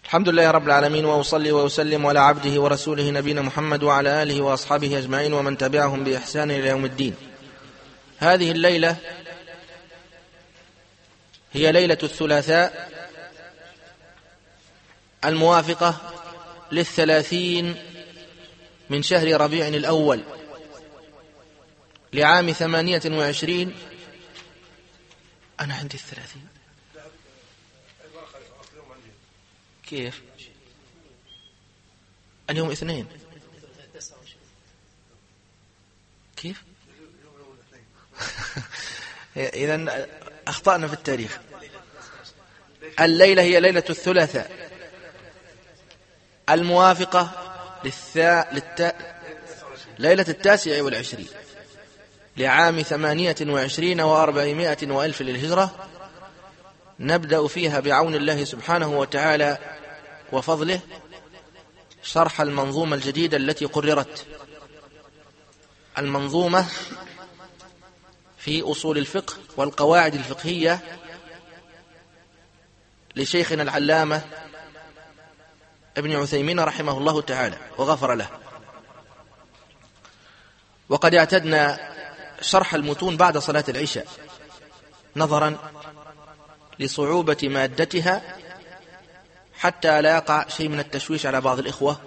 الحمد لله رب العالمين، وأصلي وأسلم على عبده ورسوله نبينا محمد وعلى آله وأصحابه أجمعين ومن تبعهم بإحسان إلى يوم الدين. هذه الليلة هي ليلة الثلاثاء الموافقة 30 من شهر ربيع الأول لعام 28. أنا عندي 30. كيف؟ اليوم 2. كيف؟ إذن أخطأنا في التاريخ. الليلة هي ليلة الثلاثاء الموافقة ليلة 29 لعام 28 و400 وألف للهجرة. نبدأ فيها بعون الله سبحانه وتعالى وفضله شرح المنظومة الجديدة التي قررت، المنظومة في أصول الفقه والقواعد الفقهية لشيخنا العلامة ابن عثيمين رحمه الله تعالى وغفر له. وقد اعتدنا شرح المتون بعد صلاة العشاء نظرا لصعوبة مادتها حتى لا يقع شيء من التشويش على بعض الإخوة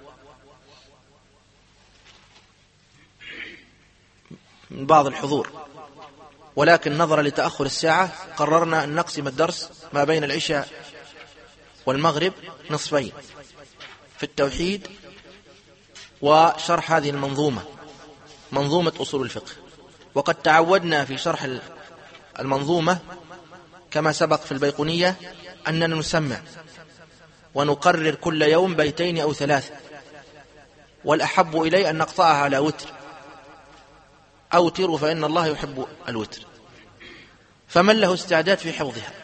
من بعض الحضور، ولكن نظرا لتأخر الساعة قررنا أن نقسم الدرس ما بين العشاء والمغرب نصفين في التوحيد وشرح هذه المنظومة، منظومة أصول الفقه. وقد تعودنا في شرح المنظومة كما سبق في البيقونية أننا نسمع ونقرر كل يوم 2 أو 3، والأحب إلي أن نقطعها على وتر. أوتروا فإن الله يحب الوتر. فمن له استعداد في حفظها؟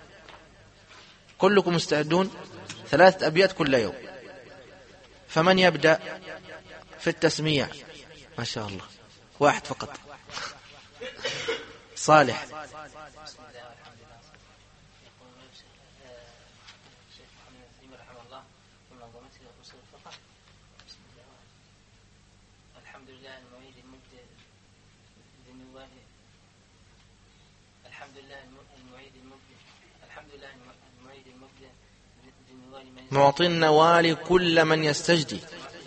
كلكم مستعدون؟ 3 أبيات كل يوم. فمن يبدأ في التسميع؟ ما شاء الله، 1 فقط. صالح. معطي النوال كل من يستجدي،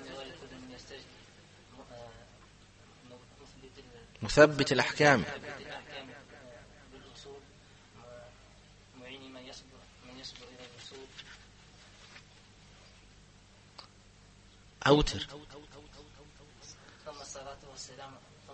مثبت الأحكام، أوتر. ثم الصلاة والسلام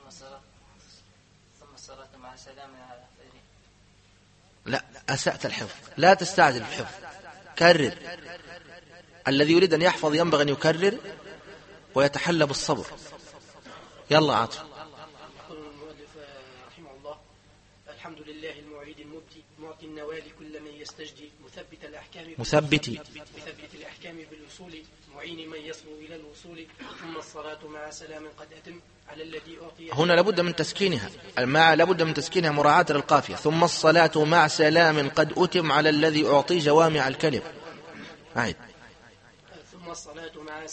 ثم الصلاة مع سلام على خير. لا، أسأت الحفظ، لا تستعجل في الحفظ، كرر. الذي يريد أن يحفظ ينبغي أن يكرر ويتحلى بالصبر. يلا عاطف. يقول المؤلف رحمه الله: الحمد لله المعيد المبدي معطي النوال كل من يستجدي مثبت الأحكام بالوصول معين من يصل إلى الوصول. ثم الصلاة مع سلام قد أتم على الذي أعطي. هنا لابد من تسكينها، لابد من تسكينها مراعاة للقافية. ثم الصلاة مع سلام قد أتم على الذي أعطي جوامع الكلم. عيد. ثم الصلاة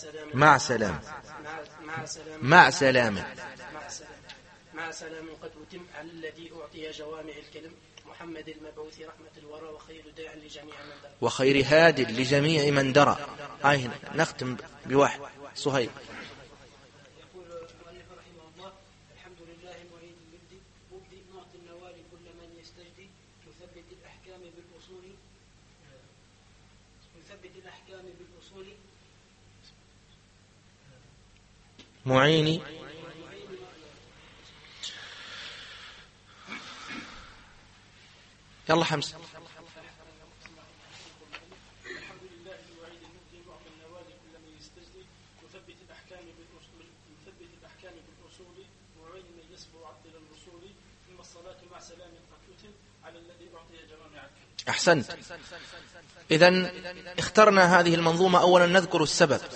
مع سلام قد أتم على الذي أعطي جوامع الكلم محمد المبعوث رحمة الورى وخير داع لجميع من درى وخير هاد لجميع من درى. هنا نختم بواحد. صهيب. يقول المؤلف رحمه الله: الحمد لله المعيد المبدي معطي النوال كل من يستجدي مثبت الأحكام بالأصول معيني يلا حمزة. الحمد لله المعيد المبدي معطي النوال كل من يستجدي مثبت الأحكام بالأصول معين من يسبق عبد الوصول. ثم الصلاة مع سلام قد أتم على الذي أعطي جوامع الكلم. أحسنت. إذن اخترنا هذه المنظومة أولا نذكر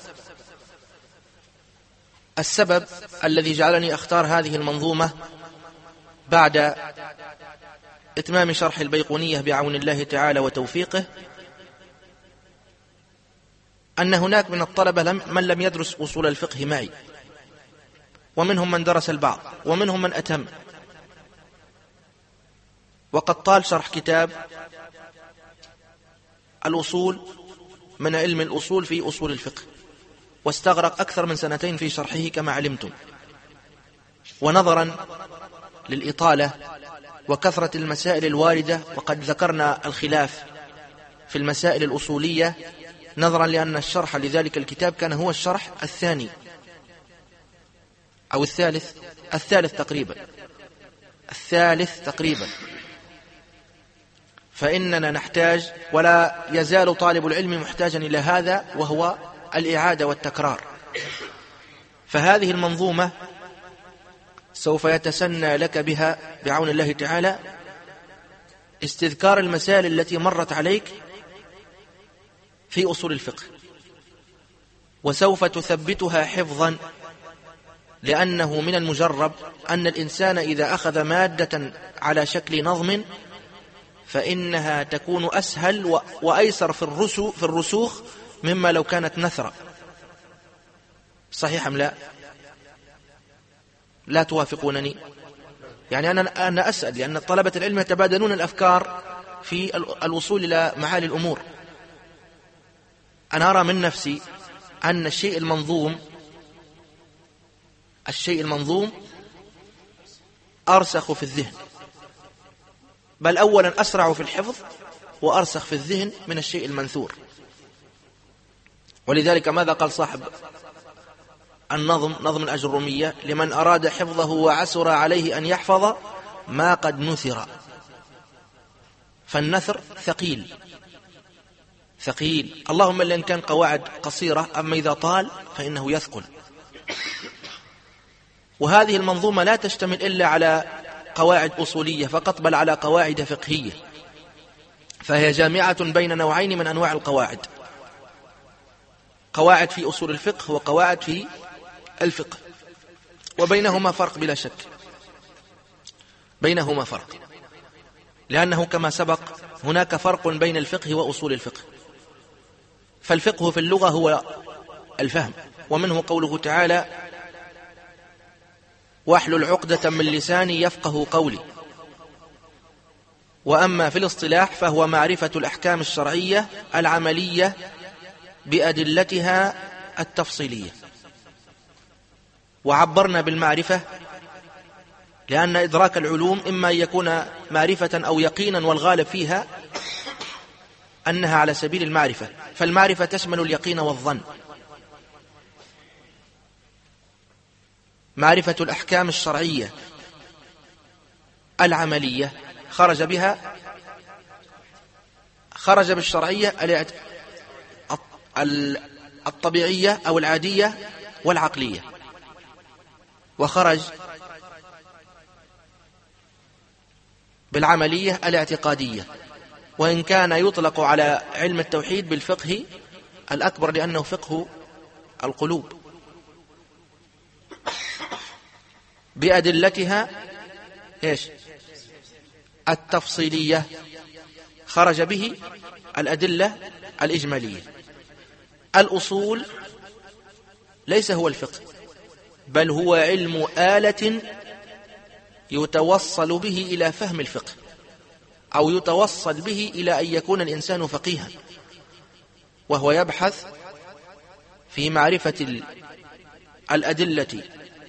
السبب الذي جعلني أختار هذه المنظومة بعد إتمام شرح البيقونية بعون الله تعالى وتوفيقه، أن هناك من الطلبة من لم يدرس أصول الفقه معي، ومنهم من درس البعض، ومنهم من أتم، وقد طال شرح كتاب الأصول من علم الأصول في أصول الفقه، واستغرق أكثر من 2 في شرحه كما علمتم. ونظرا للإطالة وكثرة المسائل الواردة، وقد ذكرنا الخلاف في المسائل الأصولية، نظرا لأن الشرح لذلك الكتاب كان هو الشرح الثاني أو الثالث تقريبا، فإننا نحتاج، ولا يزال طالب العلم محتاجا إلى هذا، وهو الإعادة والتكرار. فهذه المنظومة سوف يتسنى لك بها بعون الله تعالى استذكار المسائل التي مرت عليك في أصول الفقه، وسوف تثبتها حفظا، لأنه من المجرب أن الإنسان إذا أخذ مادة على شكل نظم فإنها تكون أسهل وأيسر في الرسوخ مما لو كانت نثرا. صحيح أم لا؟ لا توافقونني؟ يعني أنا أسأل، لأن طلبة العلم يتبادلون الأفكار في الوصول إلى معالي الأمور. أنا أرى من نفسي أن الشيء المنظوم أرسخ في الذهن، بل أولا أسرع في الحفظ وأرسخ في الذهن من الشيء المنثور. ولذلك ماذا قال صاحب نظم الأجرومية؟ لمن أراد حفظه وعسر عليه أن يحفظ ما قد نثر. فالنثر ثقيل، اللهم إلا إن كان قواعد قصيرة، أما إذا طال فإنه يثقل. وهذه المنظومة لا تشتمل إلا على قواعد أصولية فقط، بل على قواعد فقهية، فهي جامعة بين نوعين من أنواع القواعد: قواعد في أصول الفقه وقواعد في الفقه، وبينهما فرق بلا شك، بينهما فرق، لأنه كما سبق هناك فرق بين الفقه وأصول الفقه. فالفقه في اللغة هو الفهم، ومنه قوله تعالى: واحلل عقدة من لساني يفقه قولي. وأما في الاصطلاح فهو معرفة الأحكام الشرعية العملية بأدلتها التفصيلية. وعبرنا بالمعرفة لأن إدراك العلوم إما أن يكون معرفة أو يقينا، والغالب فيها أنها على سبيل المعرفة، فالمعرفة تشمل اليقين والظن. معرفة الأحكام الشرعية العملية خرج بالشرعية الطبيعية أو العادية والعقلية، وخرج بالعملية الاعتقادية، وإن كان يطلق على علم التوحيد بالفقه الأكبر لأنه فقه القلوب. بأدلتها التفصيلية، خرج به الأدلة الإجمالية. الأصول ليس هو الفقه، بل هو علم آلة يتوصل به إلى فهم الفقه، أو يتوصل به إلى أن يكون الإنسان فقيها، وهو يبحث في معرفة الأدلة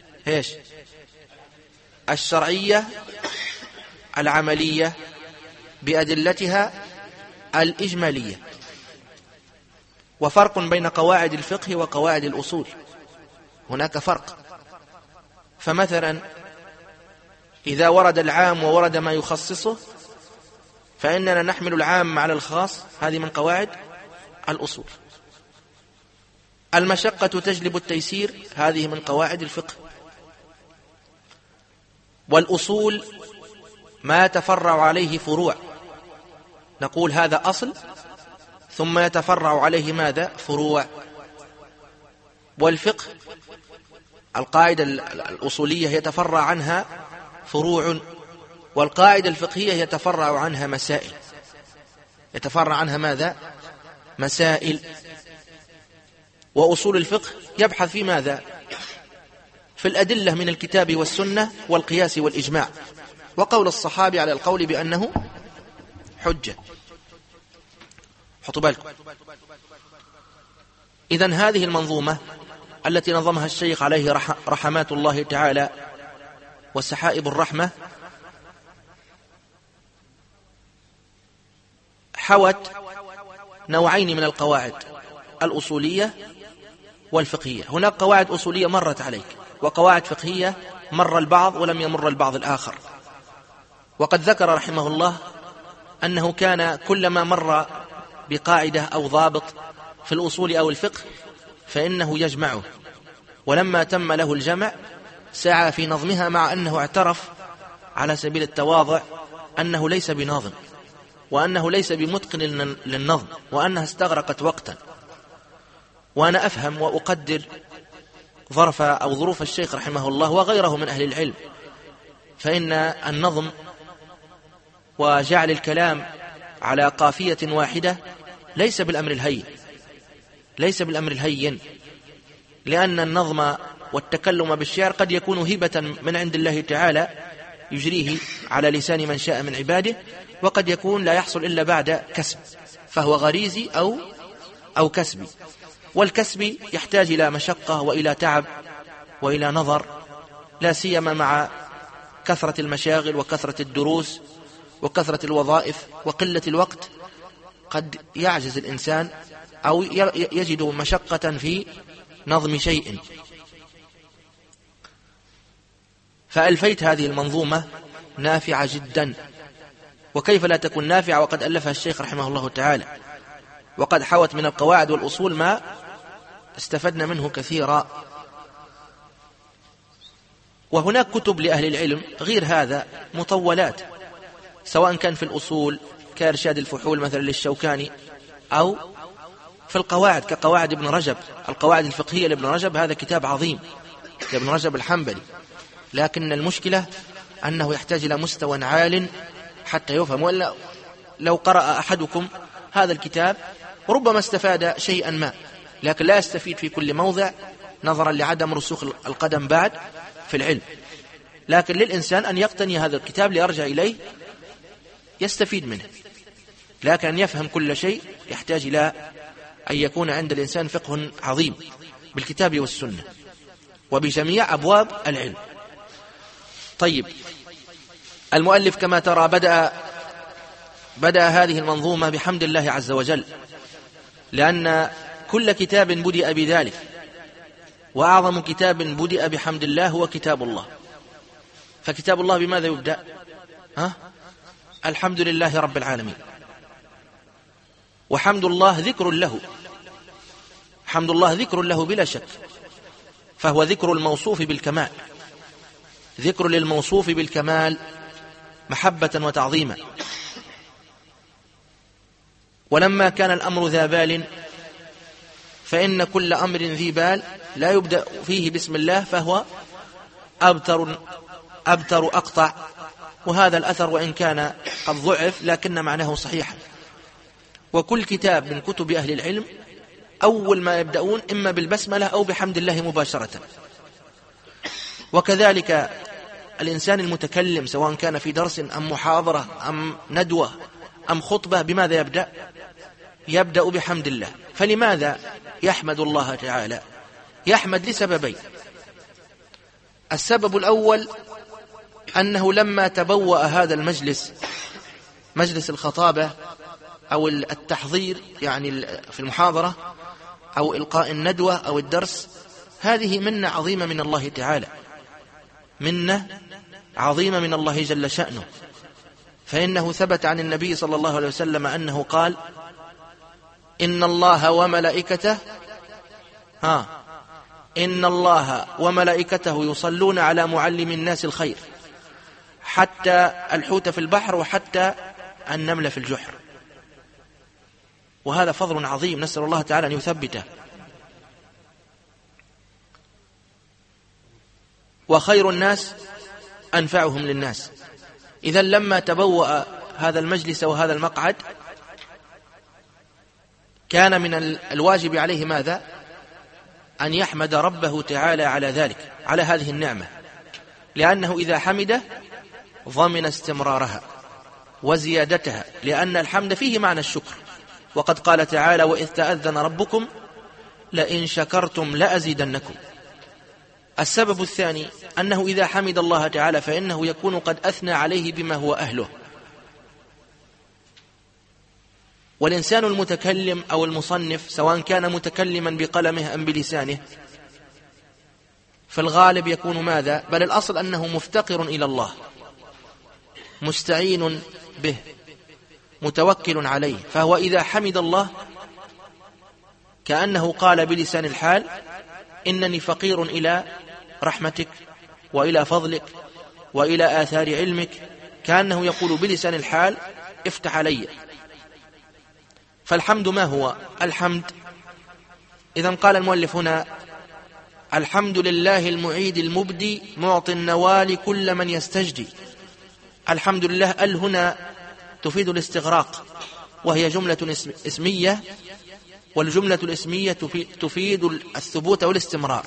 الشرعية العملية بأدلتها الإجمالية. وفرق بين قواعد الفقه وقواعد الأصول، هناك فرق. فمثلا إذا ورد العام وورد ما يخصصه فإننا نحمل العام على الخاص، هذه من قواعد الأصول. المشقة تجلب التيسير، هذه من قواعد الفقه. والأصول ما تفرع عليه فروع، نقول هذا أصل ثم يتفرع عليه ماذا؟ فروع. والفقه القاعدة الأصولية يتفرع عنها فروع، والقاعدة الفقهية يتفرع عنها مسائل. يتفرع عنها ماذا؟ مسائل. وأصول الفقه يبحث في ماذا؟ في الأدلة من الكتاب والسنة والقياس والإجماع وقول الصحابي على القول بأنه حجة. حطوا بالكم. إذن هذه المنظومة التي نظمها الشيخ عليه رحمات الله تعالى وسحائب الرحمة حوت نوعين من القواعد الأصولية والفقهية. هناك قواعد أصولية مرت عليك وقواعد فقهية مر البعض ولم يمر البعض الآخر. وقد ذكر رحمه الله أنه كان كلما مر بقاعدة أو ضابط في الأصول أو الفقه فإنه يجمعه، ولما تم له الجمع سعى في نظمها، مع أنه اعترف على سبيل التواضع أنه ليس بناظم وأنه ليس بمتقن للنظم وأنها استغرقت وقتا. وأنا أفهم وأقدر ظروف الشيخ رحمه الله وغيره من أهل العلم، فإن النظم وجعل الكلام على قافية واحدة ليس بالأمر الهين، لأن النظم والتكلم بالشعر قد يكون هبة من عند الله تعالى يجريه على لسان من شاء من عباده، وقد يكون لا يحصل إلا بعد كسب، فهو غريزي أو كسبي. والكسب يحتاج إلى مشقة وإلى تعب وإلى نظر، لا سيما مع كثرة المشاغل وكثرة الدروس وكثرة الوظائف وقلة الوقت، قد يعجز الإنسان أو يجد مشقة في نظم شيء. فألفيت هذه المنظومة نافعة جدا، وكيف لا تكون نافعة وقد ألفها الشيخ رحمه الله تعالى، وقد حوت من القواعد والأصول ما استفدنا منه كثيرا. وهناك كتب لأهل العلم غير هذا مطولات، سواء كان في الأصول كإرشاد الفحول مثلا للشوكاني، أو في القواعد كقواعد ابن رجب، القواعد الفقهية لابن رجب، هذا كتاب عظيم لابن رجب الحنبلي، لكن المشكلة أنه يحتاج إلى مستوى عال حتى يفهم، وإلا لو قرأ أحدكم هذا الكتاب ربما استفاد شيئا ما، لكن لا يستفيد في كل موضع نظرا لعدم رسوخ القدم بعد في العلم. لكن للإنسان أن يقتني هذا الكتاب ليرجع إليه يستفيد منه، لكن أن يفهم كل شيء يحتاج إلى أن يكون عند الإنسان فقه عظيم بالكتاب والسنة وبجميع أبواب العلم. طيب، المؤلف كما ترى بدأ هذه المنظومة بحمد الله عز وجل، لأن كل كتاب بدأ بذلك، وأعظم كتاب بدأ بحمد الله هو كتاب الله. فكتاب الله بماذا يبدأ؟ الحمد لله رب العالمين. وحمد الله ذكر له، حمد الله ذكر له بلا شك، فهو ذكر الموصوف بالكمال، ذكر للموصوف بالكمال محبة وتعظيما. ولما كان الأمر ذا بال فإن كل أمر ذي بال لا يبدأ فيه بسم الله فهو أبتر أقطع. وهذا الأثر وإن كان قد ضعف لكن معناه صحيح. وكل كتاب من كتب أهل العلم أول ما يبدأون إما بالبسملة أو بحمد الله مباشرة. وكذلك الإنسان المتكلم سواء كان في درس أم محاضرة أم ندوة أم خطبة بماذا يبدأ؟ يبدأ بحمد الله. فلماذا يحمد الله تعالى؟ يحمد لسببين. السبب الأول أنه لما تبوأ هذا المجلس، مجلس الخطابة أو التحضير يعني في المحاضرة أو إلقاء الندوة أو الدرس، هذه منة عظيمة من الله تعالى، منة عظيمة من الله جل شأنه. فإنه ثبت عن النبي صلى الله عليه وسلم أنه قال: إن الله وملائكته يصلون على معلم الناس الخير، حتى الحوت في البحر وحتى النمل في الجحر. وهذا فضل عظيم نسأل الله تعالى أن يثبته. وخير الناس أنفعهم للناس. إذا لما تبوأ هذا المجلس وهذا المقعد كان من الواجب عليه ماذا؟ أن يحمد ربه تعالى على ذلك، على هذه النعمة، لأنه إذا حمده ضمن استمرارها وزيادتها، لأن الحمد فيه معنى الشكر. وقد قال تعالى: وإذ تأذن ربكم لئن شكرتم لأزيدنكم. السبب الثاني أنه إذا حمد الله تعالى فإنه يكون قد أثنى عليه بما هو أهله. والإنسان المتكلم أو المصنف سواء كان متكلما بقلمه أم بلسانه في الغالب يكون ماذا؟ بل الأصل أنه مفتقر إلى الله، مستعين به، متوكل عليه. فهو إذا حمد الله كأنه قال بلسان الحال: إنني فقير إلى رحمتك وإلى فضلك وإلى آثار علمك، كأنه يقول بلسان الحال: افتح علي. فالحمد ما هو؟ الحمد إذن قال المؤلف هنا: الحمد لله المعيد المبدي معطي النوال كل من يستجدي. الحمد لله هنا تفيد الاستغراق، وهي جملة اسمية، والجملة الاسمية تفيد الثبوت والاستمرار،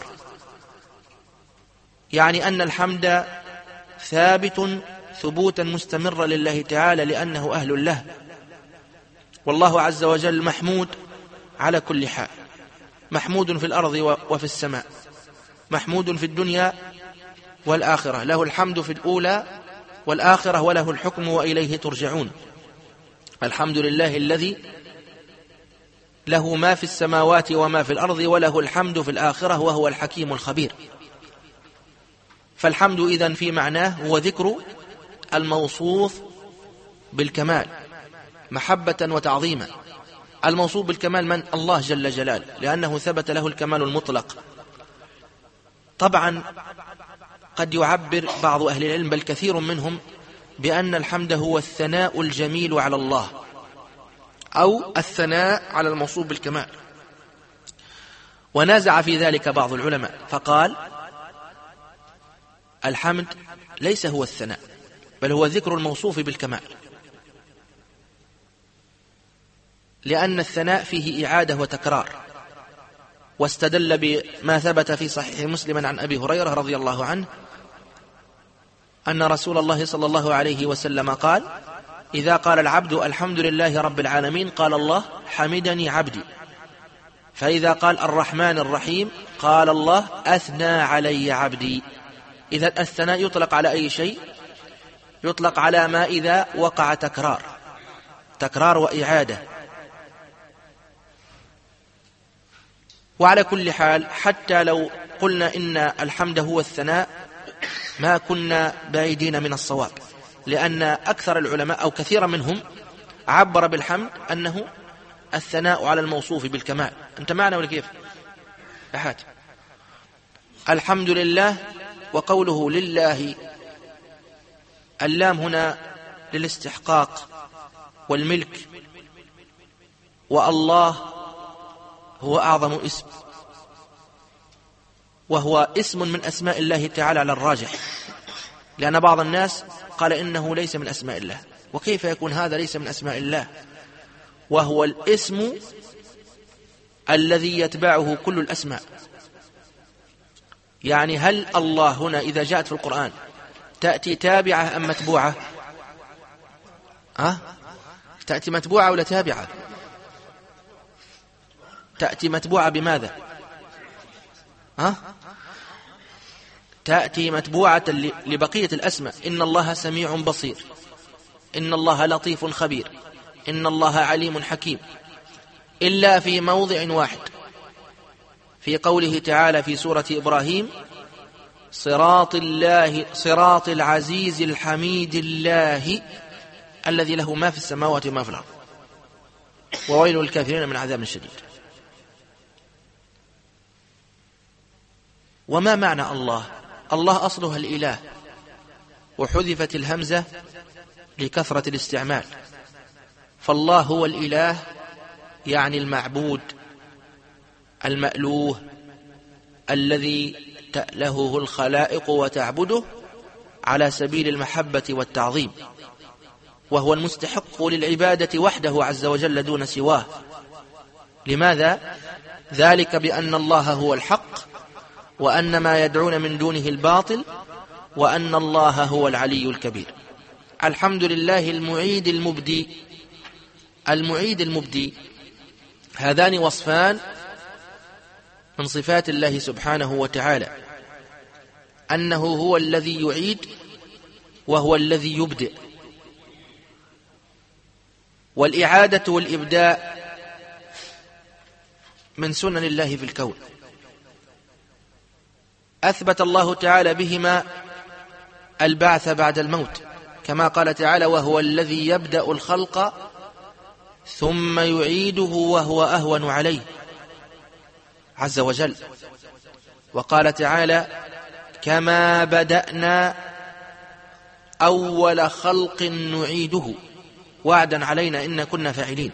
يعني أن الحمد ثابت ثبوتا مستمرا لله تعالى لأنه أهل له. والله عز وجل محمود على كل حال، محمود في الأرض وفي السماء، محمود في الدنيا والآخرة، له الحمد في الأولى والآخرة وله الحكم وإليه ترجعون. الحمد لله الذي له ما في السماوات وما في الأرض وله الحمد في الآخرة وهو الحكيم الخبير. فالحمد إذن في معناه هو ذكر الموصوف بالكمال محبة وتعظيما. الموصوف بالكمال من؟ الله جل جلاله، لأنه ثبت له الكمال المطلق. طبعا قد يعبر بعض أهل العلم بل كثير منهم بأن الحمد هو الثناء الجميل على الله، أو الثناء على الموصوف بالكمال، ونازع في ذلك بعض العلماء فقال: الحمد ليس هو الثناء، بل هو ذكر الموصوف بالكمال، لأن الثناء فيه إعادة وتكرار. واستدل بما ثبت في صحيح مسلم عن أبي هريرة رضي الله عنه أن رسول الله صلى الله عليه وسلم قال: إذا قال العبد الحمد لله رب العالمين قال الله: حمدني عبدي. فإذا قال الرحمن الرحيم قال الله: أثنى علي عبدي. إذا الثناء يطلق على أي شيء؟ يطلق على ما إذا وقع تكرار وإعادة. وعلى كل حال حتى لو قلنا إن الحمد هو الثناء ما كنا بعيدين من الصواب، لأن أكثر العلماء أو كثير منهم عبر بالحمد أنه الثناء على الموصوف بالكمال. أنت معنا ولا كيف؟ أحد الحمد لله. وقوله لله اللام هنا للاستحقاق والملك، والله هو أعظم اسم، وهو اسم من أسماء الله تعالى على الراجح، لأن بعض الناس قال إنه ليس من أسماء الله. وكيف يكون هذا ليس من أسماء الله وهو الاسم الذي يتبعه كل الأسماء؟ يعني هل الله هنا إذا جاءت في القرآن تأتي تابعة أم متبوعة؟ تأتي متبوعة ولا تابعة؟ تأتي متبوعة بماذا؟ تأتي متبوعة لبقية الأسماء. إن الله سميع بصير، إن الله لطيف خبير، إن الله عليم حكيم، إلا في موضع واحد في قوله تعالى في سورة إبراهيم: صراط العزيز الحميد الله الذي له ما في السماوات وما في الأرض وويل للكافرين من عذاب شديد. وما معنى الله؟ الله أصلها الإله، وحذفت الهمزة لكثرة الاستعمال، فالله هو الإله يعني المعبود المألوه الذي تألهه الخلائق وتعبده على سبيل المحبة والتعظيم، وهو المستحق للعبادة وحده عز وجل دون سواه. لماذا؟ ذلك بأن الله هو الحق وأن ما يدعون من دونه الباطل وأن الله هو العلي الكبير. الحمد لله المعيد المبدي. المعيد المبدي هذان وصفان من صفات الله سبحانه وتعالى، أنه هو الذي يعيد وهو الذي يبدئ. والإعادة والإبداء من سنن الله في الكون، أثبت الله تعالى بهما البعث بعد الموت، كما قال تعالى: وهو الذي يبدأ الخلق ثم يعيده وهو أهون عليه عز وجل. وقال تعالى: كما بدأنا أول خلق نعيده وعدا علينا إنا كنا فاعلين.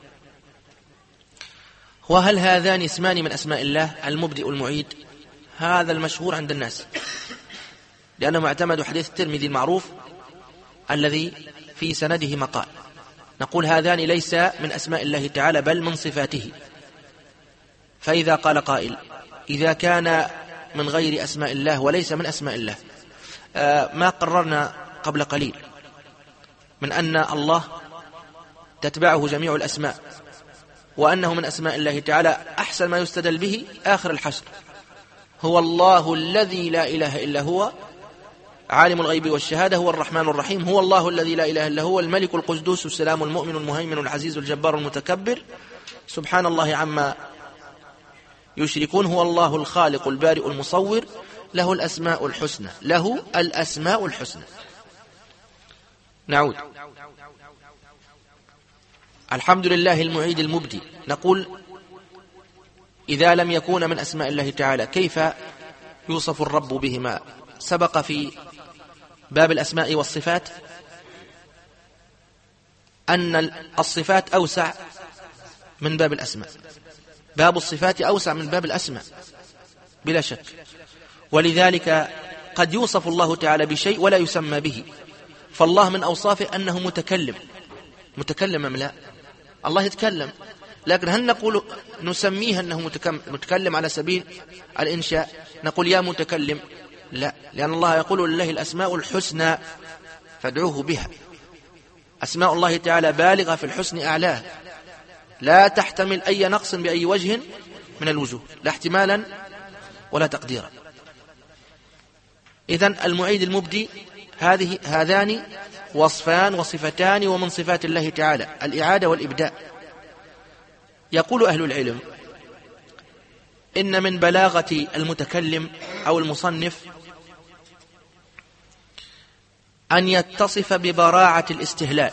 وهل هذان اسمان من أسماء الله المبدئ المعيد؟ هذا المشهور عند الناس، لأنه اعتمدوا حديث الترمذي المعروف الذي في سنده مقال. نقول هذان ليس من أسماء الله تعالى بل من صفاته. فإذا قال قائل: إذا كان من غير أسماء الله وليس من أسماء الله، ما قررنا قبل قليل من أن الله تتبعه جميع الأسماء وأنه من أسماء الله تعالى. أحسن ما يستدل به آخر الحشر: هو الله الذي لا إله إلا هو عالم الغيب والشهادة هو الرحمن الرحيم، هو الله الذي لا إله إلا هو الملك القدوس السلام المؤمن المهيمن العزيز الجبار المتكبر سبحان الله عما يشركون، هو الله الخالق البارئ المصور له الأسماء الحسنى. له الأسماء الحسنى. نعود. الحمد لله المعيد المبدي. نقول إذا لم يكون من أسماء الله تعالى كيف يوصف الرب بهما؟ سبق في باب الأسماء والصفات أن الصفات أوسع من باب الأسماء، باب الصفات أوسع من باب الأسماء بلا شك. ولذلك قد يوصف الله تعالى بشيء ولا يسمى به. فالله من أوصافه أنه متكلم. متكلم أم لا؟ الله يتكلم، لكن هل نقول نسميه أنه متكلم على سبيل الإنشاء؟ نقول يا متكلم؟ لا، لأن الله يقول: لله الأسماء الحسنى فادعوه بها. أسماء الله تعالى بالغة في الحسن أعلاه، لا تحتمل أي نقص بأي وجه من الوجوه، لا احتمالا ولا تقديرا. إذن المعيد المبدي هذان وصفان وصفتان ومن صفات الله تعالى، الإعادة والإبداء. يقول أهل العلم إن من بلاغة المتكلم أو المصنف أن يتصف ببراعة الاستهلال.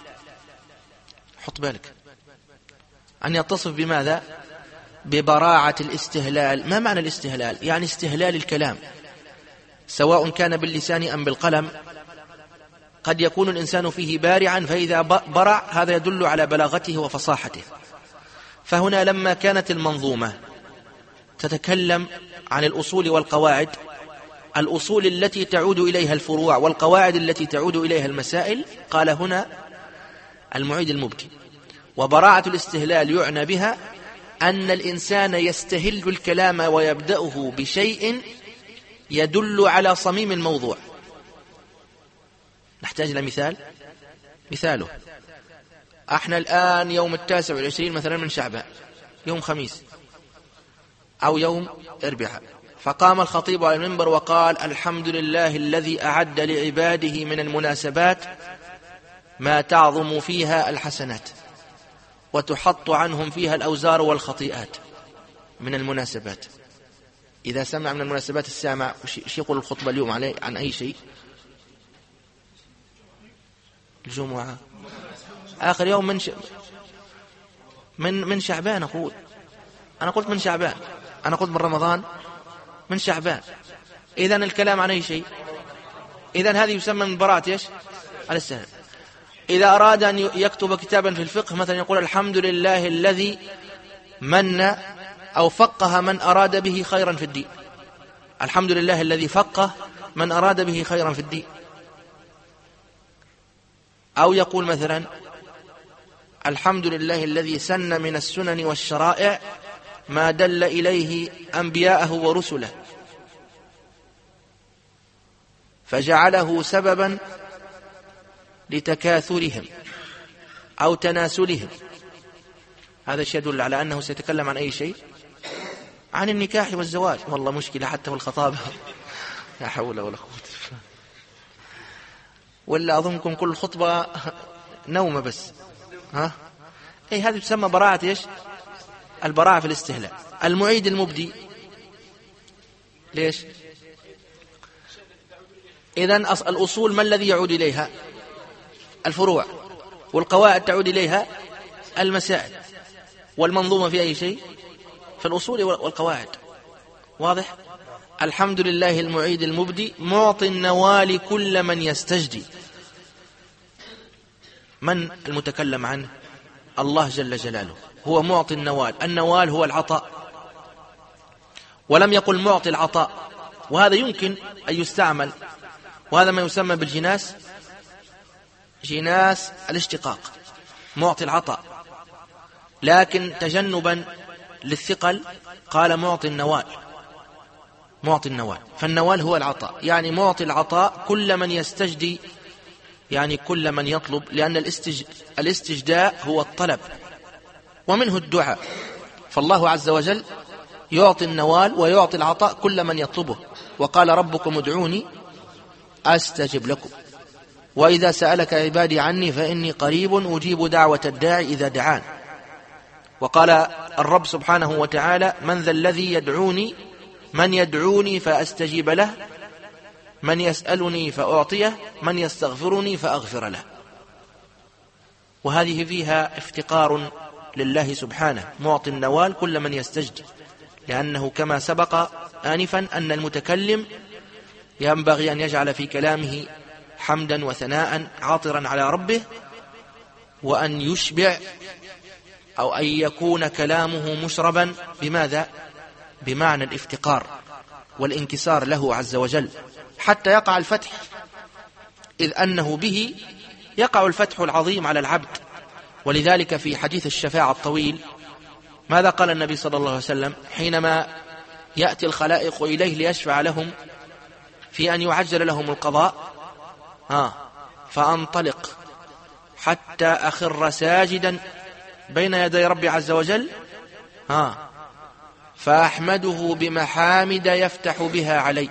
حط بالك، أن يتصف بماذا؟ ببراعة الاستهلال. ما معنى الاستهلال؟ يعني استهلال الكلام، سواء كان باللسان أم بالقلم. قد يكون الإنسان فيه بارعا، فإذا برع هذا يدل على بلاغته وفصاحته. فهنا لما كانت المنظومة تتكلم عن الأصول والقواعد، الأصول التي تعود إليها الفروع والقواعد التي تعود إليها المسائل، قال هنا المعيد المبدي. وبراعة الاستهلال يعنى بها أن الإنسان يستهل الكلام ويبدأه بشيء يدل على صميم الموضوع. نحتاج إلى مثاله: احنا الآن يوم 29 مثلا من شعبان، يوم خميس أو يوم أربعاء، فقام الخطيب على المنبر وقال: الحمد لله الذي أعد لعباده من المناسبات ما تعظم فيها الحسنات وتحط عنهم فيها الأوزار والخطيئات. من المناسبات، إذا سمع من المناسبات السامع وش يقول الخطبة اليوم عليه عن أي شيء؟ الجمعة آخر يوم من شعبان. أنا قلت من شعبان، أنا قلت من رمضان، من شعبان. إذن الكلام عن أي شيء؟ إذن هذه يسمى من براءة إيش؟ الاستهلال. إذا أراد أن يكتب كتابا في الفقه مثلا يقول: الحمد لله الذي من أو فقه من أراد به خيرا في الدين. الحمد لله الذي فقه من أراد به خيرا في الدين. أو يقول مثلا: الحمد لله الذي سن من السنن والشرائع ما دل إليه أنبياءه ورسله فجعله سببا لتكاثرهم أو تناسلهم. هذا الشيء يدل على أنه سيتكلم عن أي شيء؟ عن النكاح والزواج. والله مشكلة حتى والخطابة. لا حول ولا قوة. ولا أظنكم كل خطبة نومة بس. هذه تسمى براعة إيش؟ البراعة في الاستهلاك. المعيد المبدي ليش؟ إذن الأصول ما الذي يعود إليها؟ الفروع، والقواعد تعود إليها المسائل، والمنظومة في أي شيء؟ في الأصول والقواعد. واضح؟ الحمد لله المعيد المبدي معطي النوال كل من يستجدي. من المتكلم عنه؟ الله جل جلاله هو معطي النوال. النوال هو العطاء، ولم يقل معطي العطاء، وهذا يمكن أن يستعمل، وهذا ما يسمى بالجناس، جناس الاشتقاق، معطي العطاء، لكن تجنبا للثقل قال معطي النوال. معطي النوال، فالنوال هو العطاء، يعني معطي العطاء كل من يستجدي، يعني كل من يطلب، لأن الاستجداء هو الطلب ومنه الدعاء. فالله عز وجل يعطي النوال ويعطي العطاء كل من يطلبه، وقال ربكم ادعوني أستجب لكم، وإذا سألك عبادي عني فإني قريب أجيب دعوة الداعي إذا دعان. وقال الرب سبحانه وتعالى من ذا الذي يدعوني، من يدعوني فأستجيب له، من يسألني فأعطيه، من يستغفرني فأغفر له. وهذه فيها افتقار لله سبحانه، معطي النوال كل من يستجدي، لأنه كما سبق آنفا أن المتكلم ينبغي أن يجعل في كلامه حمدا وثناء عاطرا على ربه، وأن يشبع أو أن يكون كلامه مشربا بماذا؟ بمعنى الافتقار والانكسار له عز وجل، حتى يقع الفتح، إذ أنه به يقع الفتح العظيم على العبد. ولذلك في حديث الشفاعة الطويل ماذا قال النبي صلى الله عليه وسلم حينما يأتي الخلائق إليه ليشفع لهم في أن يعجل لهم القضاء؟ فأنطلق حتى أخر ساجدا بين يدي ربي عز وجل، فأحمده بمحامد يفتح بها علي،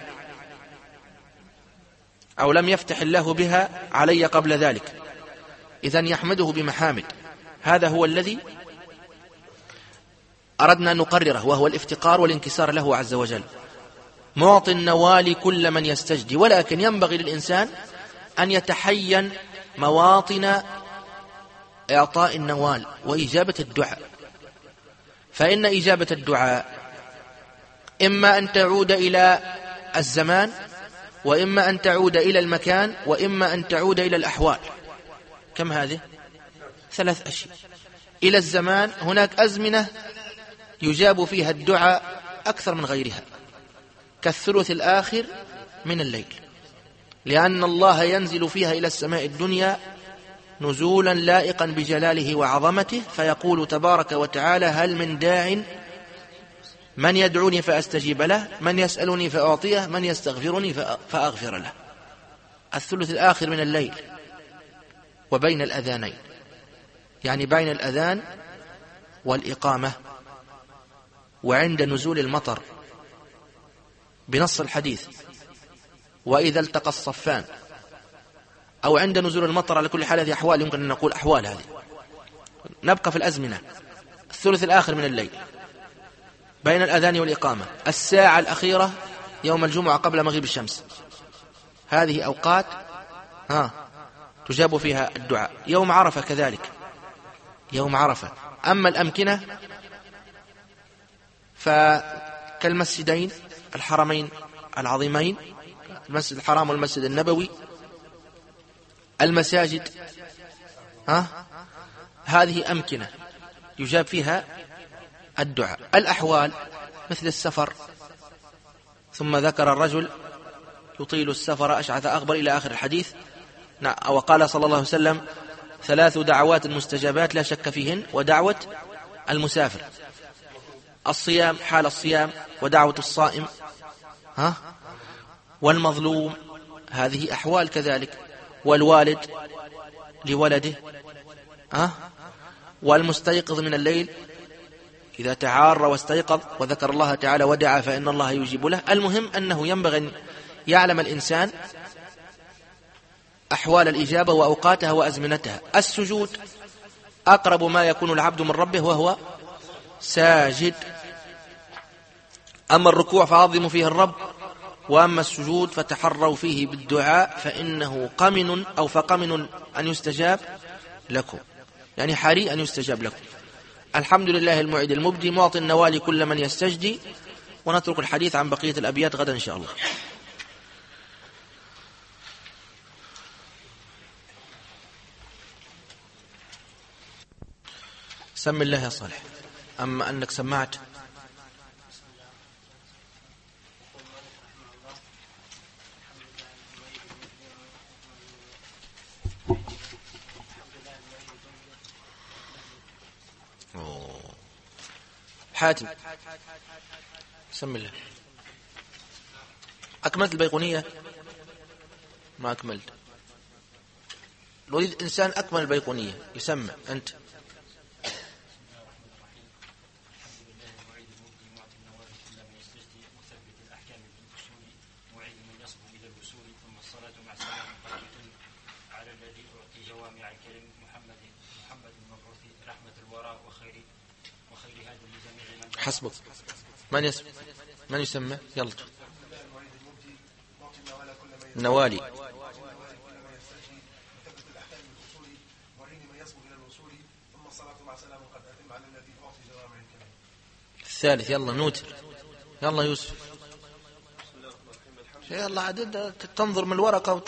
أو لم يفتح الله بها علي قبل ذلك، إذن يحمده بمحامد. هذا هو الذي أردنا أن نقرره، وهو الافتقار والانكسار له عز وجل. معطي النوال كل من يستجدي، ولكن ينبغي للإنسان أن يتحين مواطن إعطاء النوال وإجابة الدعاء. فإن إجابة الدعاء إما أن تعود إلى الزمان، وإما أن تعود إلى المكان، وإما أن تعود إلى الأحوال. كم هذه؟ 3 أشياء. إلى الزمان، هناك أزمنة يجاب فيها الدعاء أكثر من غيرها، كالثلث الآخر من الليل، لأن الله ينزل فيها إلى السماء الدنيا نزولا لائقا بجلاله وعظمته، فيقول تبارك وتعالى هل من داع من يدعوني فأستجيب له، من يسألني فأعطيه، من يستغفرني فأغفر له. الثلث الآخر من الليل وبين الأذانين، يعني بين الأذان والإقامة، وعند نزول المطر بنص الحديث وإذا التقى الصفان، أو عند نزول المطر. على كل حال هذه أحوال، يمكن أن نقول أحوال هذه. نبقى في الأزمنة: الثلث الآخر من الليل، بين الأذان والإقامة، الساعة الأخيرة يوم الجمعة قبل مغيب الشمس. هذه أوقات تجاب فيها الدعاء. يوم عرفة كذلك، يوم عرفة. أما الأمكنة فكالمسجدين الحرمين العظيمين، المسجد الحرام والمسجد النبوي، المساجد هذه أمكنة يجاب فيها الدعاء. الأحوال مثل السفر، ثم ذكر الرجل يطيل السفر أشعث أغبر إلى آخر الحديث. وقال صلى الله عليه وسلم 3 دعوات مستجابات لا شك فيهن، ودعوة المسافر. الصيام حال الصيام ودعوة الصائم، والمظلوم هذه أحوال كذلك، والوالد لولده، والمستيقظ من الليل إذا تعار واستيقظ وذكر الله تعالى ودعا فإن الله يجيب له. المهم أنه ينبغي أن يعلم الإنسان أحوال الإجابة وأوقاتها وأزمنتها. السجود أقرب ما يكون العبد من ربه وهو ساجد، أما الركوع فعظموا فيه الرب، وأما السجود فتحروا فيه بالدعاء فإنه قمن أو فقمن أن يستجاب لكم، يعني حري أن يستجاب لكم. الحمد لله المعيد المبدي معطي النوال كل من يستجدي. ونترك الحديث عن بقية الأبيات غدا إن شاء الله. سم الله يا صالح. أما أنك سمعت حاتم، سم الله. أكملت البيقونية؟ ما أكملت. لو يريد إنسان أكمل البيقونية يسمى أنت. حسبك. من يسمى؟ يلا. نوالي. الثالث يلا نوتر. يلا يوسف. يلا عدد تنظر من الورقة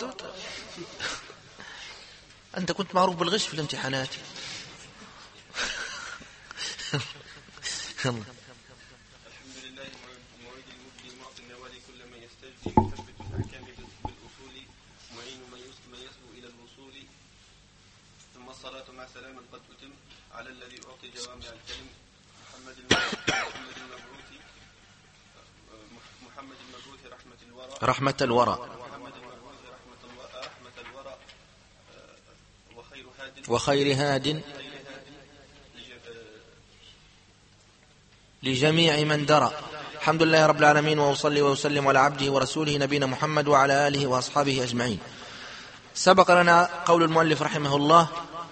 أنت كنت معروف بالغش في الامتحانات. يلا. رحمة الورى وخير هاد لجميع من درى. الحمد لله رب العالمين، وأصلي وأسلم على عبده ورسوله نبينا محمد وعلى آله وأصحابه أجمعين. سبق لنا قول المؤلف رحمه الله: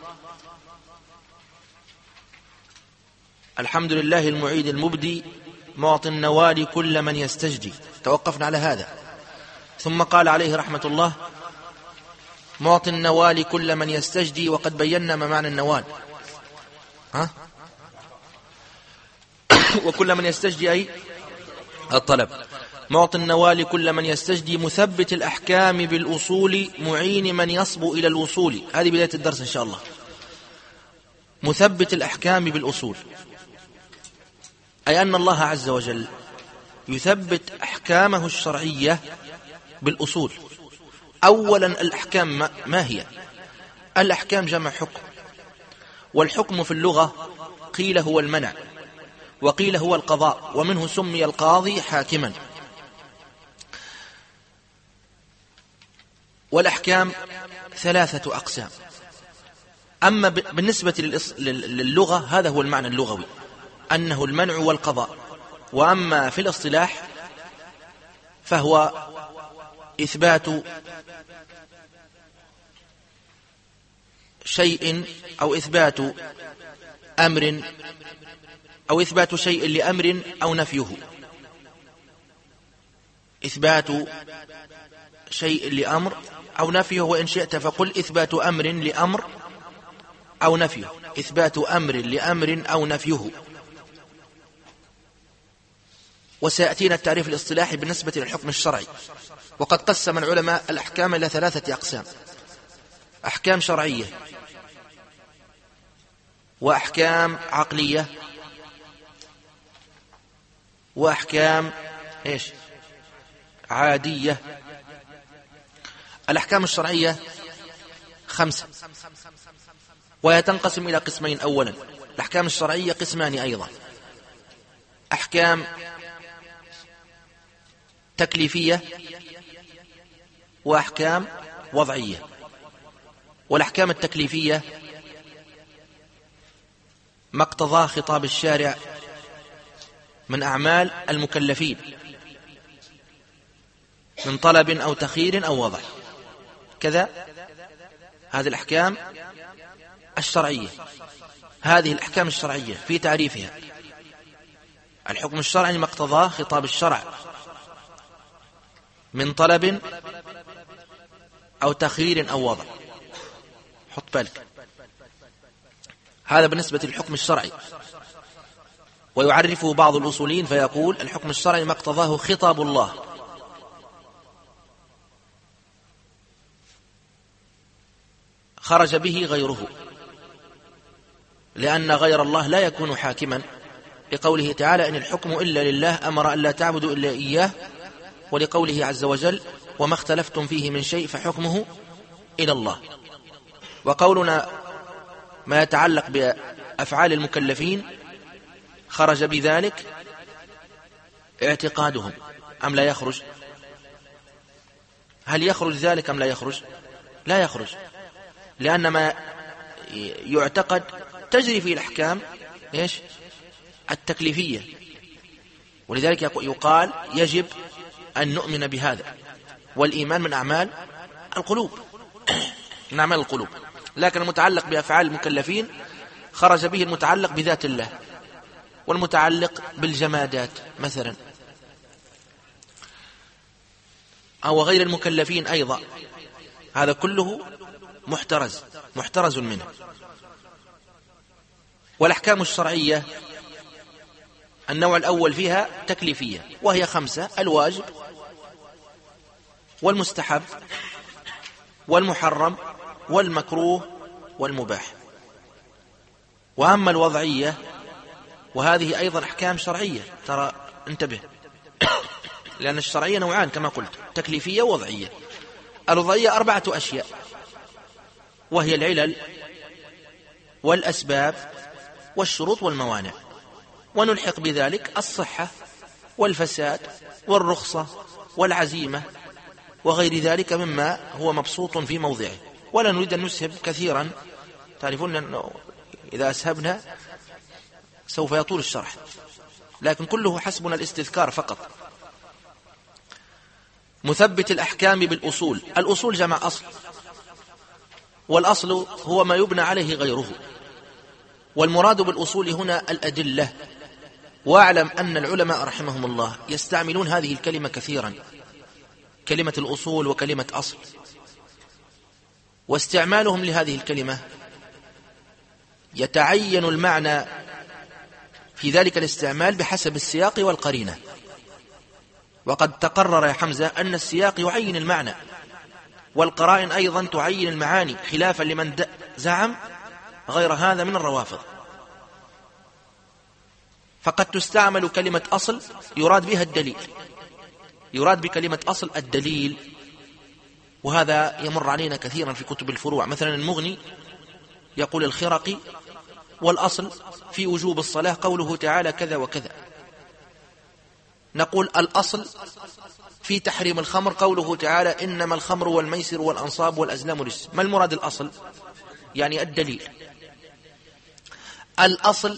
الحمد لله المعيد المبدي معطي النوال كل من يستجدي. توقفنا على هذا، ثم قال عليه رحمة الله: معطي النوال كل من يستجدي. وقد بينا ما معنى النوال. وكل من يستجدي أي الطلب. معطي النوال كل من يستجدي مثبت الأحكام بالأصول معين من يصبو إلى الوصول. هذه بداية الدرس إن شاء الله. مثبت الأحكام بالأصول، أي أن الله عز وجل يثبت أحكامه الشرعية بالأصول. أولا الأحكام ما هي؟ الأحكام جمع حكم، والحكم في اللغة قيل هو المنع وقيل هو القضاء، ومنه سمي القاضي حاكما. والأحكام ثلاثة أقسام. أما بالنسبة للغة هذا هو المعنى اللغوي، أنه المنع والقضاء. وأما في الاصطلاح فهو إثبات شيء أو إثبات أمر أو إثبات شيء لأمر أو نفيه. إثبات شيء لأمر أو نفيه، وإن شئت فقل إثبات أمر لأمر أو نفيه. إثبات أمر لأمر أو نفيه. وسيأتينا التعريف الاصطلاحي بالنسبة للحكم الشرعي. وقد قسم العلماء الأحكام إلى ثلاثة أقسام: أحكام شرعية، وأحكام عقلية، وأحكام عادية. الأحكام الشرعية 5، وهي تنقسم إلى قسمين. أولا الأحكام الشرعية قسمان أيضا: أحكام تكليفية وأحكام وضعية. والأحكام التكليفية ما اقتضاه خطاب الشارع من أعمال المكلفين من طلب أو تخيير أو وضع، كذا هذه الأحكام الشرعية. هذه الأحكام الشرعية في تعريفها: الحكم الشرعي ما اقتضاه خطاب الشرع من طلب أو تخيير أو وضع. حط بالك، هذا بالنسبة للحكم الشرعي. ويعرفه بعض الأصوليين فيقول: الحكم الشرعي ما اقتضاه خطاب الله خرج به غيره، لأن غير الله لا يكون حاكما، لقوله تعالى: إن الحكم إلا لله أمر أن لا تعبدوا إلا إياه، ولقوله عز وجل: وما اختلفتم فيه من شيء فحكمه إلى الله. وقولنا ما يتعلق بأفعال المكلفين خرج بذلك اعتقادهم أم لا يخرج؟ هل يخرج ذلك أم لا يخرج؟ لا يخرج، لأن ما يعتقد تجري في الأحكام إيش؟ التكليفية. ولذلك يقال يجب أن نؤمن بهذا، والإيمان من أعمال القلوب، من أعمال القلوب. لكن المتعلق بأفعال المكلفين خرج به المتعلق بذات الله، والمتعلق بالجمادات مثلا، أو غير المكلفين أيضا، هذا كله محترز منه. والأحكام الشرعية النوع الأول فيها تكليفية، وهي 5: الواجب والمستحب والمحرم والمكروه والمباح. وأما الوضعية وهذه أيضا أحكام شرعية، ترى انتبه لأن الشرعية نوعان كما قلت: تكليفية ووضعية. الوضعية 4 أشياء، وهي العلل والأسباب والشروط والموانع، ونلحق بذلك الصحة والفساد والرخصة والعزيمة وغير ذلك مما هو مبسوط في موضعه، ولا نريد أن نسهب كثيرا. تعرفون أنه إذا أسهبنا سوف يطول الشرح، لكن كله حسبنا الاستذكار فقط. مثبت الأحكام بالأصول. الأصول جمع أصل، والأصل هو ما يبنى عليه غيره، والمراد بالأصول هنا الأدلة. واعلم أن العلماء رحمهم الله يستعملون هذه الكلمة كثيرا، كلمة الأصول وكلمة أصل، واستعمالهم لهذه الكلمة يتعين المعنى في ذلك الاستعمال بحسب السياق والقرينة. وقد تقرر يا حمزة أن السياق يعين المعنى، والقرائن أيضا تعين المعاني، خلافا لمن زعم غير هذا من الروافض. فقد تستعمل كلمة أصل يراد بها الدليل، يراد بكلمة أصل الدليل، وهذا يمر علينا كثيرا في كتب الفروع. مثلا المغني يقول الخرقي: والأصل في وجوب الصلاة قوله تعالى كذا وكذا. نقول الأصل في تحريم الخمر قوله تعالى إنما الخمر والميسر والأنصاب والأزلام رجس. ما المراد الأصل؟ يعني الدليل. الأصل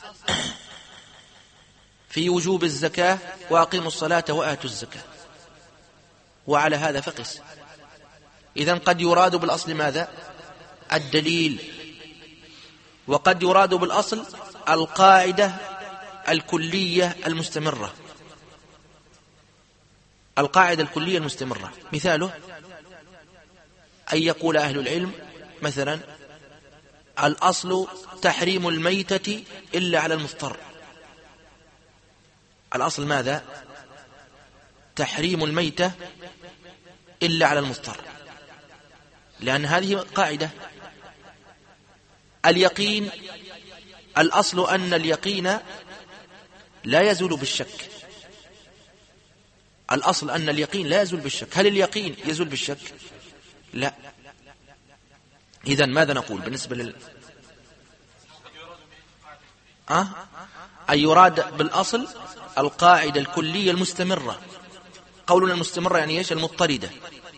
في وجوب الزكاة وأقيموا الصلاة وآتوا الزكاة، وعلى هذا فقس. إذن قد يراد بالأصل ماذا؟ الدليل. وقد يراد بالأصل القاعدة الكلية المستمرة، القاعدة الكلية المستمرة. مثاله أن يقول أهل العلم مثلا: الأصل تحريم الميتة إلا على المضطر. الأصل ماذا؟ تحريم الميتة إلا على المضطر، لأن هذه قاعدة. اليقين، الأصل أن اليقين لا يزول بالشك. الأصل أن اليقين لا يزول بالشك. هل اليقين يزول بالشك؟ لا. إذن ماذا نقول بالنسبة أن يراد بالأصل القاعدة الكلية المستمرة. قولنا المستمرة يعني إيش؟ المضطردة.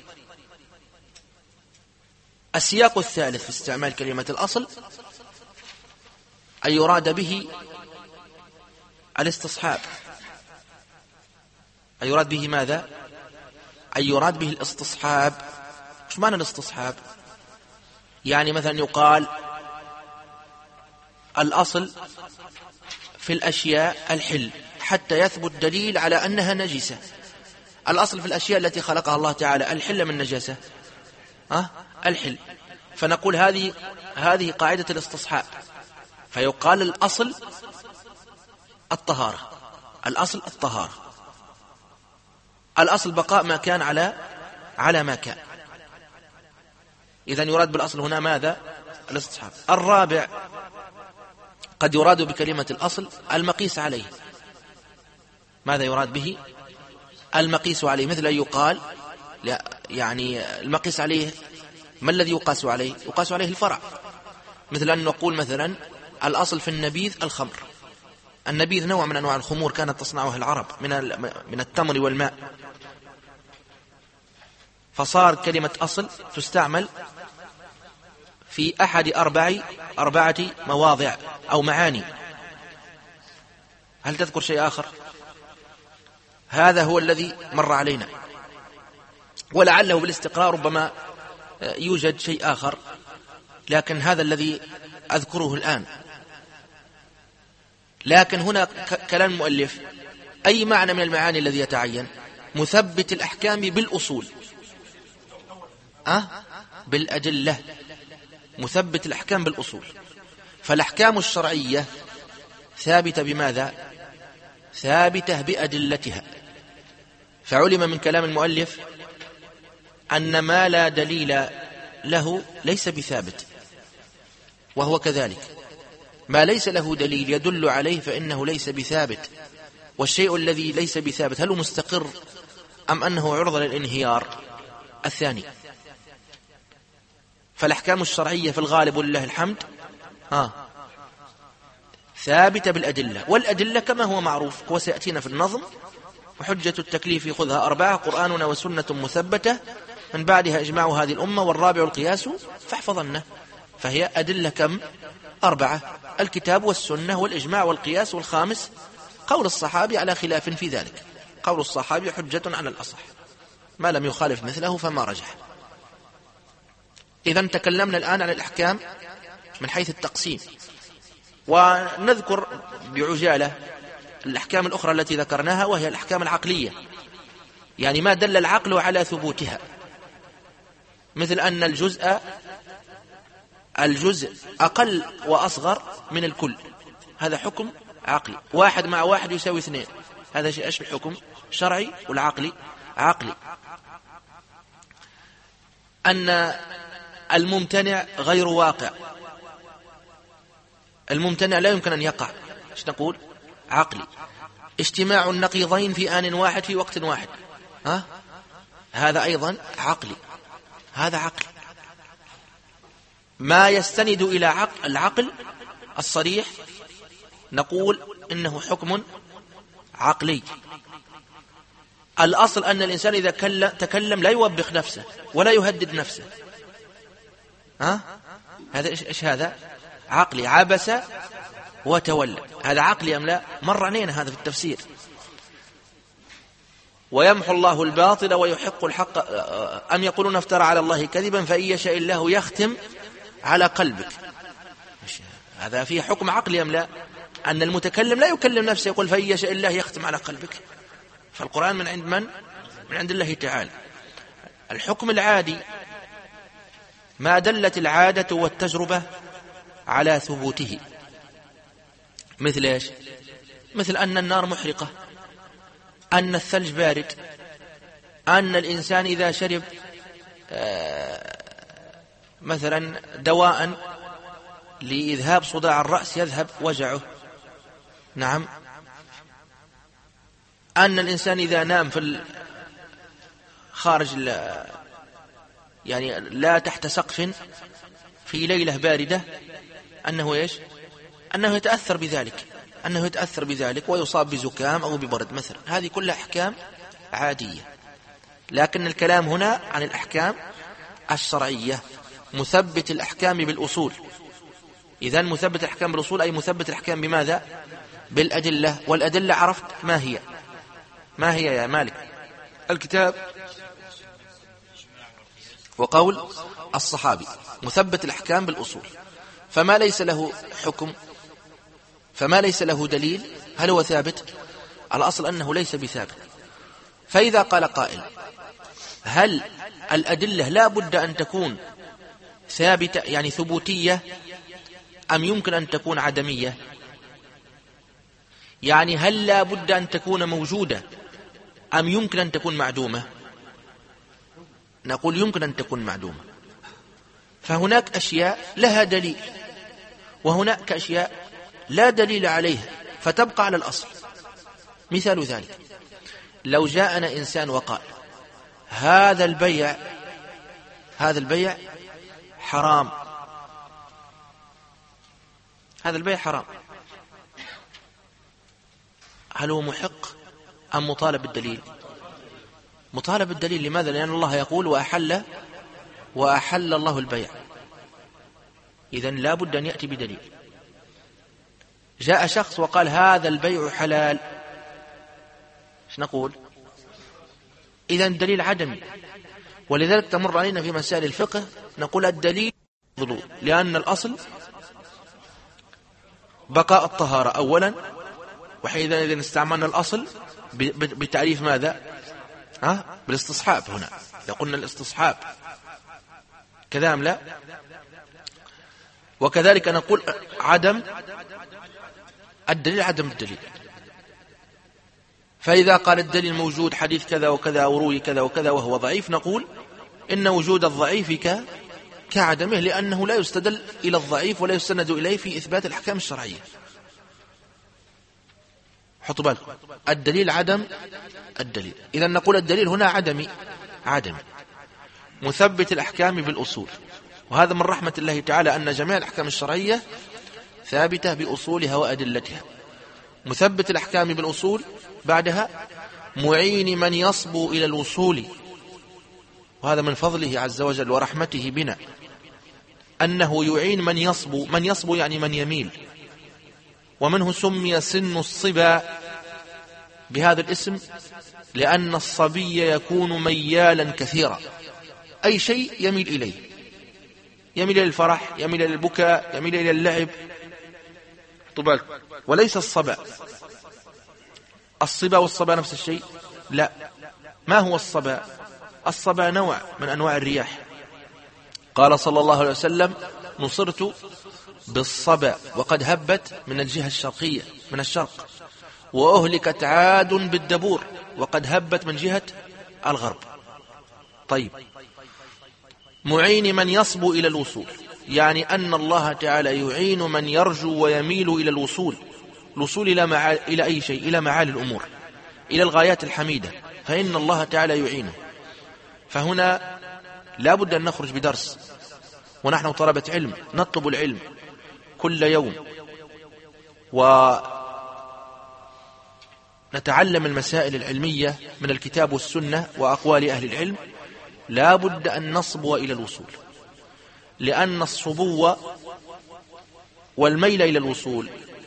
السياق الثالث في استعمال كلمة الأصل أن يراد به الاستصحاب. أن يراد به ماذا؟ أن يراد به الاستصحاب. إيش معنى الاستصحاب؟ يعني مثلا يقال الأصل في الأشياء الحل حتى يثبت دليل على أنها نجسة. الأصل في الأشياء التي خلقها الله تعالى الحل من نجاسة، الحل. فنقول هذه قاعدة الاستصحاب. فيقال الأصل الطهارة، الأصل الطهارة، الأصل بقاء ما كان على ما كان. إذن يراد بالأصل هنا ماذا؟ الاستصحاب. الرابع قد يراد بكلمة الأصل المقيس عليه. ماذا يراد به؟ المقيس عليه. مثل أن يقال يعني المقيس عليه، ما الذي يقاس عليه؟ يقاس عليه الفرع. مثل أن نقول مثلا الأصل في النبيذ الخمر. النبيذ نوع من أنواع الخمور كانت تصنعها العرب من التمر والماء، فصار كلمة أصل تستعمل في أحد أربعة مواضع أو معاني. هل تذكر شيء آخر؟ هذا هو الذي مر علينا، ولعله بالاستقراء ربما يوجد شيء آخر، لكن هذا الذي أذكره الآن. لكن هنا كلام المؤلف أي معنى من المعاني الذي يتعين؟ مثبت الأحكام بالأصول، بالأدلة، مثبت الأحكام بالأصول. فالأحكام الشرعية ثابتة بماذا؟ ثابتة بأدلتها. فعلم من كلام المؤلف أن ما لا دليل له ليس بثابت، وهو كذلك. ما ليس له دليل يدل عليه فإنه ليس بثابت. والشيء الذي ليس بثابت هل هو مستقر أم أنه عرضة للانهيار؟ الثاني. فالأحكام الشرعية في الغالب ولله الحمد ثابتة بالأدلة، والأدلة كما هو معروف وسيأتينا في النظم: وحجة التكليف خذها 4 قرآننا وسنة مثبتة من بعدها إجماع هذه الأمة والرابع القياس فاحفظنه. فهي أدلة كم؟ 4: الكتاب والسنة والإجماع والقياس، والخامس قول الصحابي على خلاف في ذلك. قول الصحابي حجة على الأصح، ما لم يخالف مثله فما رجح. إذن تكلمنا الآن عن الأحكام من حيث التقسيم، ونذكر بعجالة الأحكام الأخرى التي ذكرناها، وهي الأحكام العقلية، يعني ما دل العقل على ثبوتها، مثل أن الجزء أقل وأصغر من الكل، هذا حكم عقلي. 1 مع 1 يساوي 2، هذا شيء أشبه حكم شرعي والعقلي عقلي. أن الممتنع غير واقع، الممتنع لا يمكن أن يقع، ايش نقول؟ عقلي. اجتماع النقيضين في آن واحد في وقت واحد، هذا أيضا عقلي، هذا عقل. ما يستند إلى العقل الصريح نقول إنه حكم عقلي. الأصل أن الإنسان إذا تكلم لا يوبخ نفسه ولا يهدد نفسه، هذا إيش هذا؟ عقلي. عبس وتولى، هذا عقلي أم لا؟ مر علينا هذا في التفسير. ويمحو الله الباطل ويحق الحق أم يقولون افترى على الله كذبا فإن يشاء الله يختم على قلبك، هذا فيه حكم عقلي أم لا؟ أن المتكلم لا يكلم نفسه، يقول فإن يشاء الله يختم على قلبك. فالقرآن من عند من؟ من عند الله تعالى. الحكم العادي ما دلت العادة والتجربة على ثبوته، مثل إيش؟ مثل أن النار محرقة، أن الثلج بارد، أن الإنسان إذا شرب مثلا دواء لإذهاب صداع الرأس يذهب وجعه، نعم. أن الإنسان إذا نام في خارج يعني لا تحت سقف في ليلة باردة أنه إيش؟ أنه يتأثر بذلك. أنه يتأثر بذلك ويصاب بزكام أو ببرد مثلا، هذه كلها أحكام عادية. لكن الكلام هنا عن الأحكام الشرعية، مثبت الأحكام بالأصول. إذن مثبت الأحكام بالأصول أي مثبت الأحكام بماذا؟ بالأدلة. والأدلة عرفت ما هي يا مالك؟ الكتاب وقول الصحابي، مثبت الأحكام بالأصول. فما ليس له حكم، فما ليس له دليل، هل هو ثابت؟ الأصل أنه ليس بثابت. فإذا قال قائل هل الأدلة لا بد أن تكون ثابتة يعني ثبوتية أم يمكن أن تكون عدمية؟ يعني هل لا بد أن تكون موجودة أم يمكن أن تكون معدومة؟ نقول يمكن أن تكون معدومة. فهناك أشياء لها دليل وهناك أشياء لا دليل عليها فتبقى على الأصل. مثال ذلك لو جاءنا إنسان وقال هذا البيع حرام، هذا البيع حرام، هل هو محق أم مطالب بالدليل؟ مطالب بالدليل. لماذا؟ لأن الله يقول وأحل الله البيع، إذن لا بد أن يأتي بدليل. جاء شخص وقال هذا البيع حلال، ايش نقول؟ إذن دليل عدمي. ولذلك تمر علينا في مسائل الفقه نقول الدليل ضلول، لأن الأصل بقاء الطهارة أولا، وحينئذ استعملنا الأصل بتعريف ماذا؟ بالاستصحاب. هنا لو قلنا الاستصحاب كذا أم لا؟ وكذلك نقول عدم الدليل عدم الدليل. فإذا قال الدليل موجود حديث كذا وكذا وروي كذا وكذا وهو ضعيف، نقول إن وجود الضعيف كعدمه، لأنه لا يستدل إلى الضعيف ولا يستند إليه في إثبات الأحكام الشرعية. حطوا بالكم، الدليل عدم الدليل. إذن نقول الدليل هنا عدمي مثبت الأحكام بالأصول. وهذا من رحمة الله تعالى أن جميع الأحكام الشرعية ثابتة بأصولها وأدلتها. مثبت الأحكام بالأصول، بعدها معين من يصبو إلى الوصول. وهذا من فضله عز وجل ورحمته بنا أنه يعين من يصبو. من يصبو يعني من يميل، ومنه سمي سن الصبا بهذا الاسم لأن الصبي يكون ميالا كثيرا، أي شيء يميل إليه، يميل إلى الفرح، يميل إلى البكاء، يميل إلى اللعب. طبعا وليس الصبا. الصبا والصبا نفس الشيء؟ لا. ما هو الصبا؟ الصبا نوع من أنواع الرياح. قال صلى الله عليه وسلم نصرت بالصبا وقد هبت من الجهة الشرقية من الشرق، وأهلكت عاد بالدبور وقد هبت من جهة الغرب. طيب، معين من يصبو إلى الوصول، يعني أن الله تعالى يعين من يرجو ويميل إلى الوصول إلى أي شيء، إلى معالي الأمور، إلى الغايات الحميدة، فإن الله تعالى يعينه. فهنا لا بد أن نخرج بدرس، ونحن طلبة علم نطلب العلم كل يوم ونتعلم المسائل العلمية من الكتاب والسنة وأقوال أهل العلم. لا بد أن نصبو إلى الوصول، لأن الصبو والميل إلى الوصول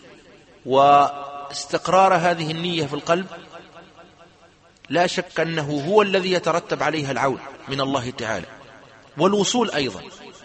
واستقرار هذه النية في القلب لا شك أنه هو الذي يترتب عليها العون من الله تعالى والوصول أيضا.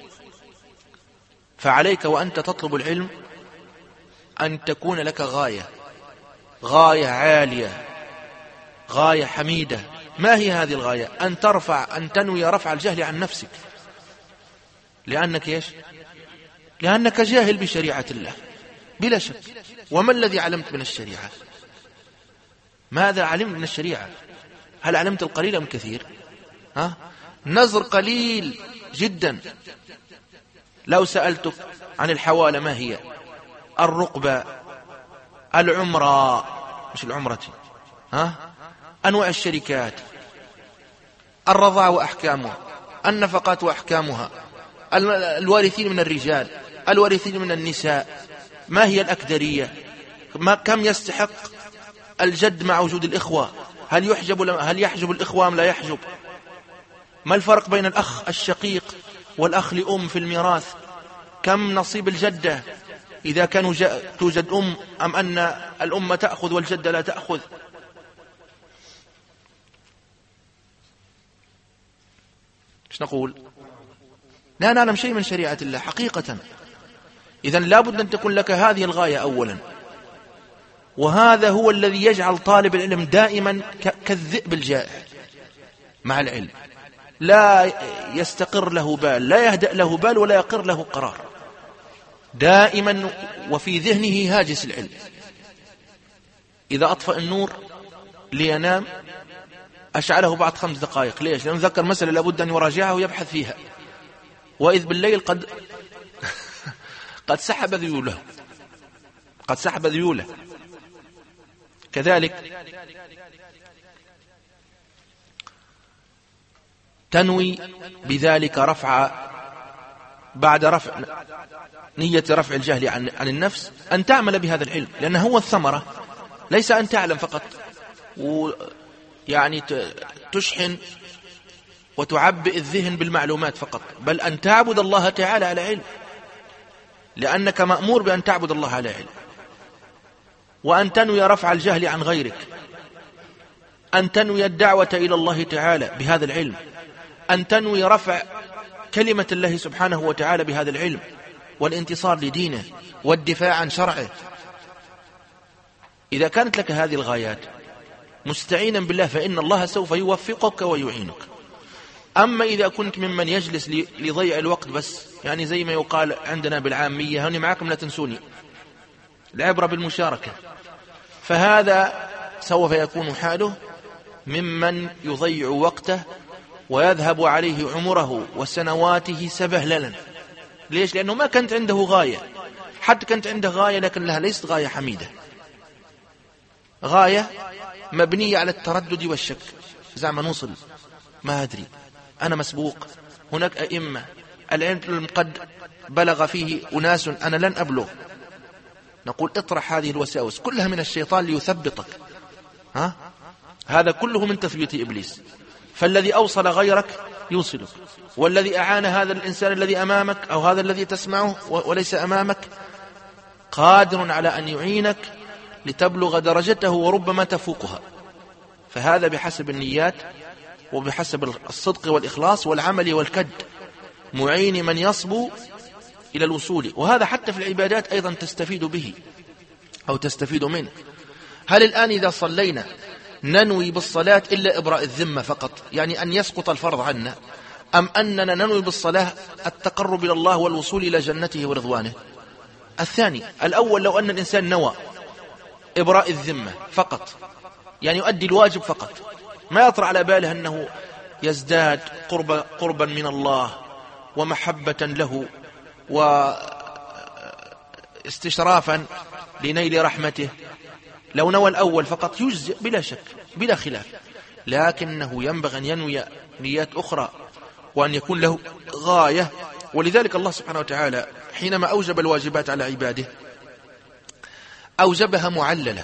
فعليك وأنت تطلب العلم أن تكون لك غاية عالية، غاية حميدة. ما هي هذه الغاية؟ أن تنوي رفع الجهل عن نفسك، لأنك إيش؟ لأنك جاهل بشريعة الله بلا شك. وما الذي علمت من الشريعة؟ ماذا علمت من الشريعة؟ هل علمت القليل أم الكثير؟ نظر قليل جدا. لو سألتك عن الحوالة ما هي؟ الرقبة، العمرة، مش العمرة، أنواع الشركات، الرضاع وأحكامها، النفقات وأحكامها، الوارثين من الرجال، الوارثين من النساء، ما هي الأكدرية، كم يستحق الجد مع وجود الإخوة؟ هل يحجب الإخوة أم لا يحجب؟ ما الفرق بين الأخ الشقيق والأخ لأم في الميراث؟ كم نصيب الجدة إذا كانوا توجد أم، أم أن الأم تأخذ والجدة لا تأخذ؟ ايش نقول؟ لا نعلم شيء من شريعة الله حقيقة. إذن لابد أن تكون لك هذه الغاية أولا، وهذا هو الذي يجعل طالب العلم دائما كالذئب الجائع مع العلم، لا يستقر له بال، لا يهدأ له بال، ولا يقر له قرار، دائما وفي ذهنه هاجس العلم. إذا أطفأ النور لينام أشعله بعد 5 دقائق. ليش؟ لأنه ذكر مسألة لابد أن يراجعها ويبحث فيها، وإذ بالليل قد سحب ذيوله. كذلك تنوي بذلك بعد رفع نية رفع الجهل عن النفس أن تعمل بهذا العلم، لأنه هو الثمرة، ليس أن تعلم فقط ويعني تشحن وتعبئ الذهن بالمعلومات فقط، بل أن تعبد الله تعالى على علم، لأنك مأمور بأن تعبد الله على علم. وأن تنوي رفع الجهل عن غيرك، أن تنوي الدعوة إلى الله تعالى بهذا العلم، أن تنوي رفع كلمة الله سبحانه وتعالى بهذا العلم، والانتصار لدينه والدفاع عن شرعه. إذا كانت لك هذه الغايات مستعينا بالله فإن الله سوف يوفقك ويعينك. أما إذا كنت ممن يجلس لضيع الوقت بس، يعني زي ما يقال عندنا بالعامية هوني معكم لا تنسوني، العبرة بالمشاركة، فهذا سوف يكون حاله ممن يضيع وقته ويذهب عليه عمره وسنواته سبهللا. ليش؟ لأنه ما كانت عنده غاية، حتى كانت عنده غاية لكن لها ليست غاية حميدة، غاية مبنية على التردد والشك، زعما نوصل ما أدري، أنا مسبوق، هناك أئمة، العلم قد بلغ فيه أناس، أنا لن أبلغ. نقول اطرح هذه الوساوس كلها من الشيطان ليثبطك، هذا كله من تثبيت إبليس. فالذي أوصل غيرك يوصلك، والذي أعان هذا الإنسان الذي أمامك أو هذا الذي تسمعه وليس أمامك قادر على أن يعينك لتبلغ درجته وربما تفوقها. فهذا بحسب النيات وبحسب الصدق والإخلاص والعمل والكد، معين من يصبو إلى الوصول. وهذا حتى في العبادات أيضا تستفيد به أو تستفيد منه. هل الآن إذا صلينا ننوي بالصلاة إلا إبراء الذمة فقط، يعني أن يسقط الفرض عنا، أم أننا ننوي بالصلاة التقرب إلى الله والوصول إلى جنته ورضوانه؟ الثاني. الأول لو أن الإنسان نوى إبراء الذمة فقط، يعني يؤدي الواجب فقط، ما يطرأ على باله أنه يزداد قربا من الله ومحبة له واستشرافا لنيل رحمته، لو نوى الأول فقط يجزئ بلا شك بلا خلاف، لكنه ينبغي أن ينوي نيات أخرى وأن يكون له غاية. ولذلك الله سبحانه وتعالى حينما أوجب الواجبات على عباده أوجبها معللة.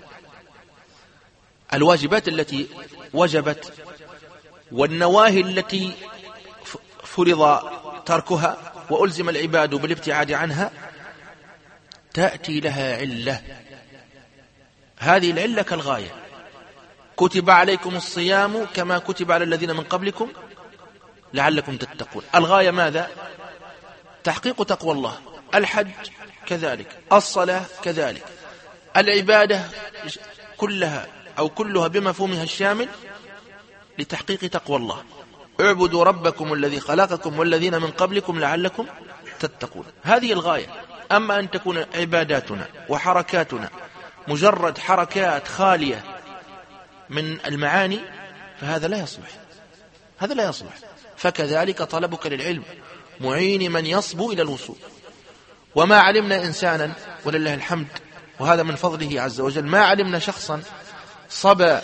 الواجبات التي وجبت والنواهي التي فرض تركها وألزم العباد بالابتعاد عنها تأتي لها علة، هذه العلة كالغاية. كتب عليكم الصيام كما كتب على الذين من قبلكم لعلكم تتقون. الغاية ماذا؟ تحقيق تقوى الله. الحج كذلك، الصلاة كذلك، العبادة كلها أو كلها بمفهومها الشامل لتحقيق تقوى الله. اعبدوا ربكم الذي خلقكم والذين من قبلكم لعلكم تتقون، هذه الغاية. أما أن تكون عباداتنا وحركاتنا مجرد حركات خالية من المعاني فهذا لا يصلح، هذا لا يصلح. فكذلك طلبك للعلم معين من يصبو إلى الوصول. وما علمنا إنسانا ولله الحمد وهذا من فضله عز وجل، ما علمنا شخصا صبى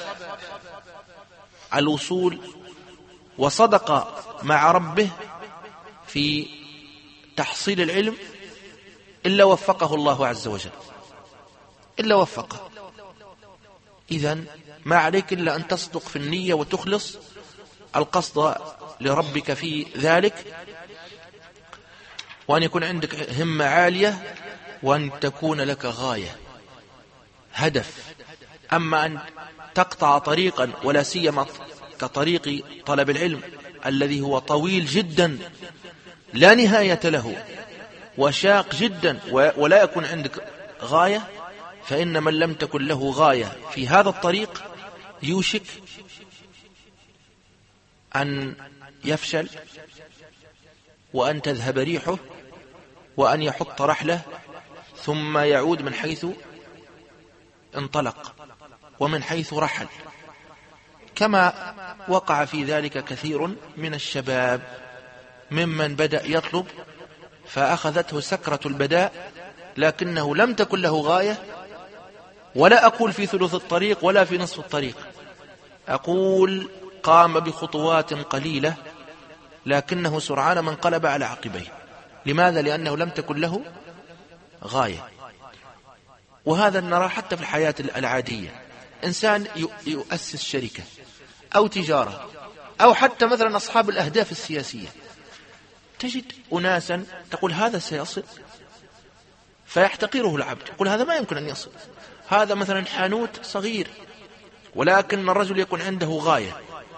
الوصول وصدق مع ربه في تحصيل العلم إلا وفقه الله عز وجل. إلا وفقه. إذن ما عليك إلا أن تصدق في النية وتخلص القصد لربك في ذلك، وأن يكون عندك همة عالية، وأن تكون لك غاية، هدف. أما أن تقطع طريقا، ولا سيما كطريق طلب العلم الذي هو طويل جدا لا نهاية له وشاق جدا، ولا يكون عندك غاية، فإن من لم تكن له غاية في هذا الطريق يوشك أن يفشل، وأن تذهب ريحه، وأن يحط رحله ثم يعود من حيث انطلق ومن حيث رحل، كما وقع في ذلك كثير من الشباب ممن بدأ يطلب فأخذته سكرة البداء، لكنه لم تكن له غاية، ولا أقول في ثلث الطريق ولا في نصف الطريق، أقول قام بخطوات قليلة لكنه سرعان ما انقلب على عقبيه. لماذا؟ لأنه لم تكن له غاية. وهذا نرى حتى في الحياة العادية، إنسان يؤسس شركة أو تجارة، أو حتى مثلا أصحاب الأهداف السياسية، تجد أناسا تقول هذا سيصل، فيحتقره العبد، يقول هذا ما يمكن أن يصل. هذا مثلا حانوت صغير، ولكن الرجل يكون عنده غاية،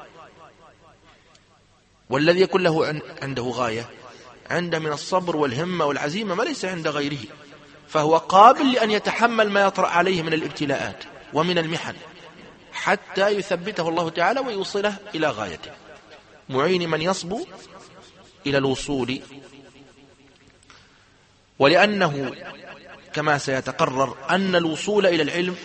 والذي يكون له عنده غاية عنده من الصبر والهمة والعزيمة ما ليس عند غيره، فهو قابل لأن يتحمل ما يطرأ عليه من الابتلاءات ومن المحن حتى يثبته الله تعالى ويوصله إلى غايته. معين من يصبو إلى الوصول. ولأنه كما سيتقرر أن الوصول إلى العلم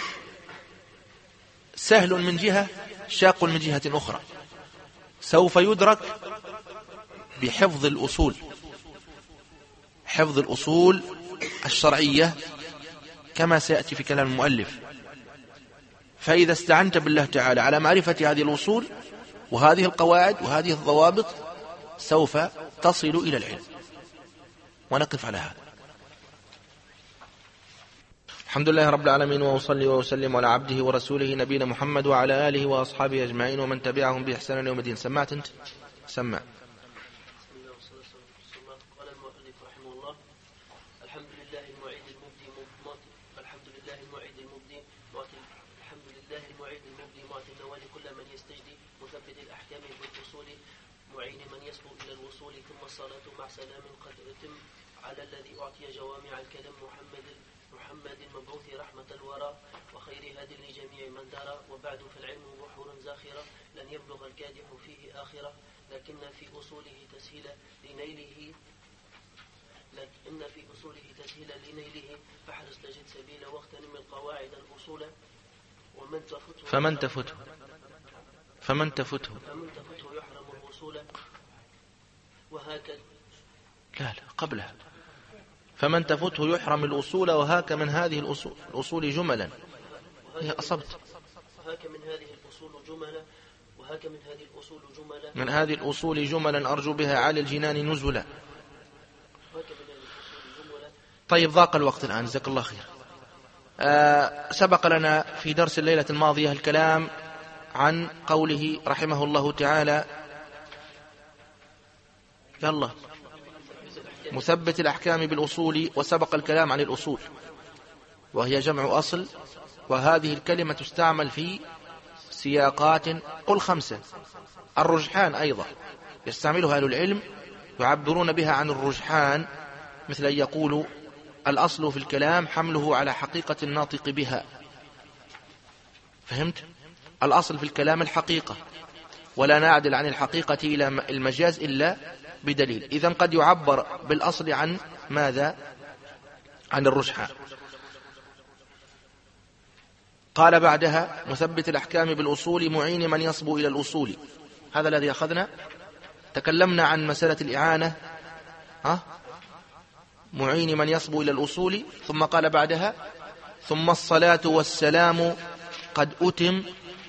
سهل من جهة، شاق من جهة أخرى، سوف يدرك بحفظ الأصول، حفظ الأصول الشرعية كما سيأتي في كلام المؤلف. فإذا استعنت بالله تعالى على معرفة هذه الأصول وهذه القواعد وهذه الضوابط سوف تصل إلى العلم. ونقف على هذا. الحمد لله رب العالمين، وأصلي وأسلم على عبده ورسوله نبينا محمد وعلى آله وأصحابه أجمعين ومن تبعهم بإحسان يوم الدين. سمعت أنت؟ سمع. قال المؤلف رحمه الله: الحمد لله المعيد المبدي الحمد لله المعيد المبدي معطي النوال كل من يستجدي، مثبت الأحكام بالأصول، معين من يسبو إلى الوصول. ثم الصلاة مع سلام قد أتم على الذي أعطي جوامع الكلم، محمد المبعوث رحمة الورى وخير هدي لجميع من دار. وبعد فالعلم بحور زاخرة لن يبلغ الكادح فيه آخرة، لكن في أصوله تسهيلا لنيله فاحرص تجد سبيلا واغتنم القواعد الأصول. فمن تفته يحرم الوصول. وهكذا لا قبلها، فمن تفته يحرم الأصول. وهاك من هذه الأصول جملا. هي أصبت. من هذه الأصول جملا أرجو بها على الجنان نزلا. طيب ضاق الوقت الآن، جزاك الله خير. سبق لنا في درس الليلة الماضية الكلام عن قوله رحمه الله تعالى: يلا مثبت الأحكام بالأصول. وسبق الكلام عن الأصول وهي جمع أصل، وهذه الكلمة تستعمل في سياقات قل 5. الرجحان أيضا يستعملها أهل العلم، يعبرون بها عن الرجحان، مثل أن يقولوا: الأصل في الكلام حمله على حقيقة الناطق بها. فهمت؟ الأصل في الكلام الحقيقة، ولا نعدل عن الحقيقة إلى المجاز إلا بدليل. إذن قد يعبر بالأصل عن ماذا؟ عن الرجحان. قال بعدها: مثبت الأحكام بالأصول، معين من يصبو إلى الأصول. هذا الذي أخذنا. تكلمنا عن مسألة الإعانة، معين من يصبو إلى الأصول. ثم قال بعدها: ثم الصلاة والسلام قد أتم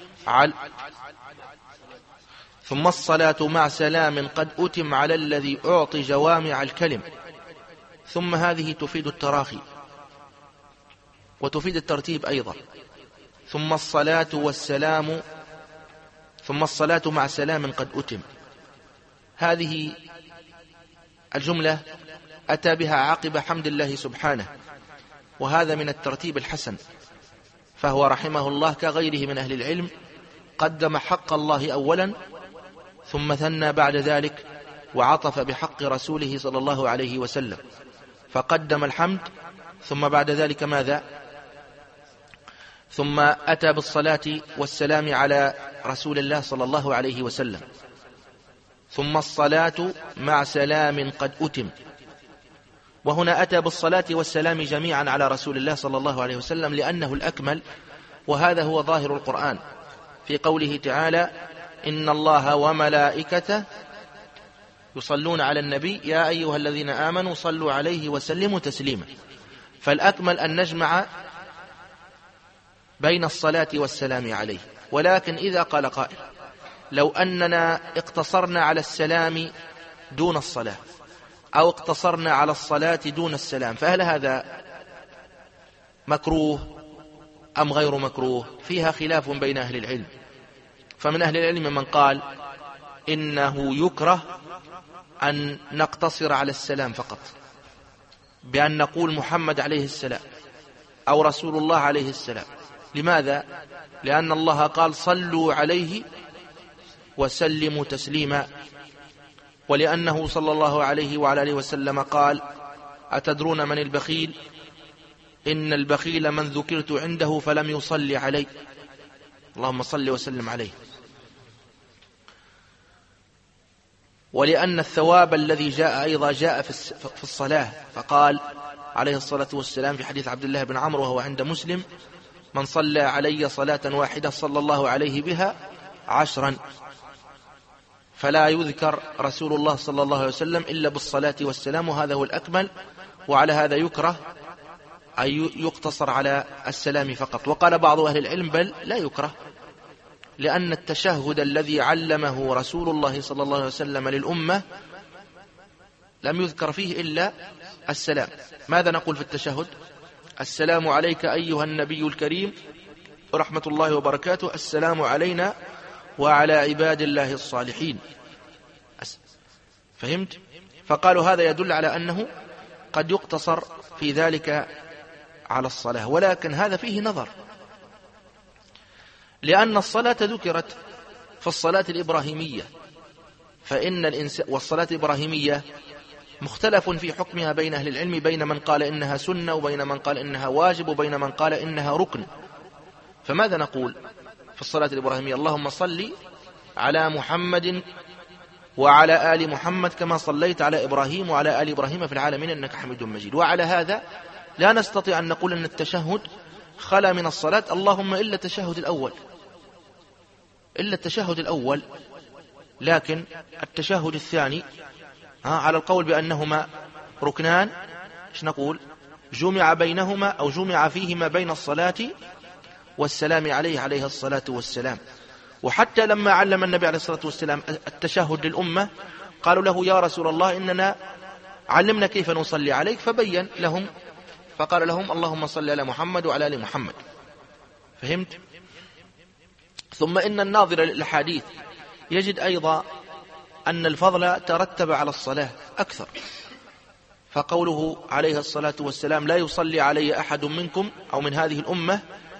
ثم الصلاة مع سلام قد أتم على الذي أعطي جوامع الكلم. ثم هذه تفيد التراخي، وتفيد الترتيب أيضا. ثم الصلاة والسلام، ثم الصلاة مع سلام قد أتم. هذه الجملة أتى بها عقب حمد الله سبحانه، وهذا من الترتيب الحسن، فهو رحمه الله كغيره من أهل العلم قدم حق الله أولا، ثم ثنى بعد ذلك وعطف بحق رسوله صلى الله عليه وسلم، فقدم الحمد ثم بعد ذلك ماذا؟ ثم أتى بالصلاة والسلام على رسول الله صلى الله عليه وسلم. ثم الصلاة مع سلام قد أتم، وهنا أتى بالصلاة والسلام جميعا على رسول الله صلى الله عليه وسلم لأنه الأكمل، وهذا هو ظاهر القرآن في قوله تعالى: إن الله وملائكته يصلون على النبي يا أيها الذين آمنوا صلوا عليه وسلموا تسليما. فالأكمل أن نجمع بين الصلاة والسلام عليه. ولكن إذا قال قائل: لو أننا اقتصرنا على السلام دون الصلاة، أو اقتصرنا على الصلاة دون السلام، فهل هذا مكروه أم غير مكروه؟ فيها خلاف بين أهل العلم. فمن أهل العلم من قال إنه يكره أن نقتصر على السلام فقط، بأن نقول محمد عليه السلام أو رسول الله عليه السلام. لماذا؟ لأن الله قال: صلوا عليه وسلموا تسليما، ولأنه صلى الله عليه وعلى آله وسلم قال: أتدرون من البخيل؟ إن البخيل من ذكرت عنده فلم يصلي علي. اللهم صل وسلم عليه. ولأن الثواب الذي جاء أيضا جاء في الصلاة، فقال عليه الصلاة والسلام في حديث عبد الله بن عمرو وهو عند مسلم: من صلى علي صلاة واحدة صلى الله عليه بها 10. فلا يذكر رسول الله صلى الله عليه وسلم إلا بالصلاة والسلام، وهذا هو الأكمل. وعلى هذا يكره أن يقتصر على السلام فقط. وقال بعض أهل العلم: بل لا يكره، لأن التشهد الذي علمه رسول الله صلى الله عليه وسلم للأمة لم يذكر فيه إلا السلام. ماذا نقول في التشهد؟ السلام عليك أيها النبي الكريم ورحمة الله وبركاته، السلام علينا وعلى عباد الله الصالحين. فهمت؟ فقالوا هذا يدل على أنه قد يقتصر في ذلك على الصلاة، ولكن هذا فيه نظر، لأن الصلاة ذكرت في الصلاة الإبراهيمية، فإن الإنسان والصلاة الإبراهيمية مختلف في حكمها بين أهل العلم، بين من قال إنها سنة، وبين من قال إنها واجب، وبين من قال إنها ركن. فماذا نقول في الصلاة الإبراهيمية؟ اللهم صل على محمد وعلى آل محمد كما صليت على إبراهيم وعلى آل إبراهيم في العالمين إنك حميد مجيد. وعلى هذا لا نستطيع أن نقول أن التشهد خلا من الصلاة، اللهم إلا التشهد الأول، إلا التشهد الأول. لكن التشهد الثاني على القول بأنهما ركنان، إيش نقول؟ جمع بينهما أو جمع فيهما بين الصلاة والسلام عليه الصلاة والسلام. وحتى لما علم النبي عليه الصلاة والسلام التشهد للأمة قالوا له: يا رسول الله إننا علمنا كيف نصلي عليك، فبين لهم فقال لهم: اللهم صل على محمد وعلى آل محمد. فهمت؟ ثم إن الناظر للأحاديث يجد أيضا أن الفضل ترتب على الصلاة أكثر، فقوله عليه الصلاة والسلام: لا يصلي علي أحد منكم أو من هذه الأمة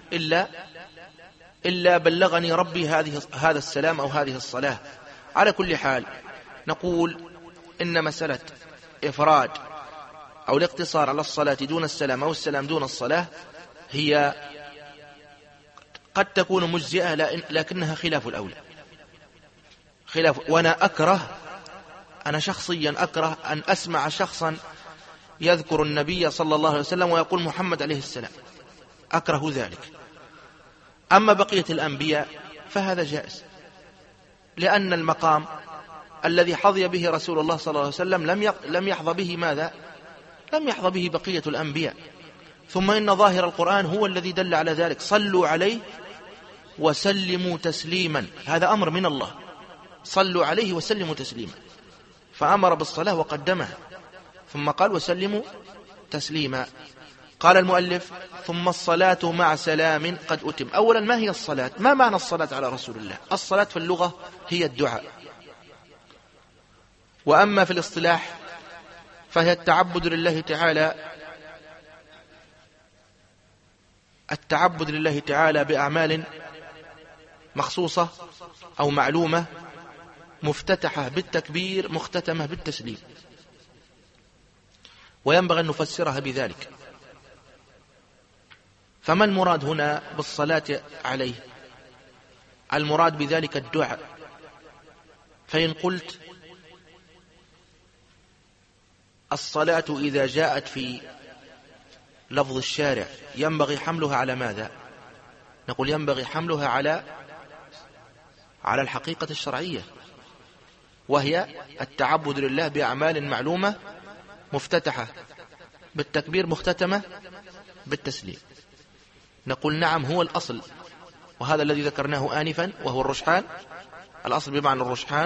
إلا بلغني ربي هذا السلام أو هذه الصلاة. على كل حال نقول إن مسألة إفراد أو الاقتصار على الصلاة دون السلام أو السلام دون الصلاة هي قد تكون مجزئة، لكنها خلاف الأولى. وأنا شخصيا أكره أن أسمع شخصا يذكر النبي صلى الله عليه وسلم ويقول محمد عليه السلام، أكره ذلك. أما بقية الأنبياء فهذا جائز، لأن المقام الذي حظي به رسول الله صلى الله عليه وسلم لم يحظى به ماذا؟ لم يحظى به بقية الأنبياء. ثم إن ظاهر القرآن هو الذي دل على ذلك: صلوا عليه وسلموا تسليما. هذا أمر من الله، صلوا عليه وسلموا تسليما، فأمر بالصلاة وقدمها، ثم قال: وسلموا تسليما. قال المؤلف ثم الصلاة مع سلام قد أتم. أولا ما هي الصلاة؟ ما معنى الصلاة على رسول الله؟ الصلاة في اللغة هي الدعاء، وأما في الاصطلاح فهي التعبد لله تعالى بأعمال مخصوصة أو معلومة، مفتتحة بالتكبير مختتمة بالتسليم، وينبغي أن نفسرها بذلك. فما المراد هنا بالصلاة عليه؟ المراد بذلك الدعاء. فإن قلت الصلاة إذا جاءت في لفظ الشارع ينبغي حملها على ماذا؟ نقول ينبغي حملها على الحقيقة الشرعية، وهي التعبد لله بأعمال معلومة مفتتحة بالتكبير مختتمة بالتسليم. نقول نعم، هو الأصل، وهذا الذي ذكرناه آنفا وهو الرجحان، الأصل بمعنى الرجحان،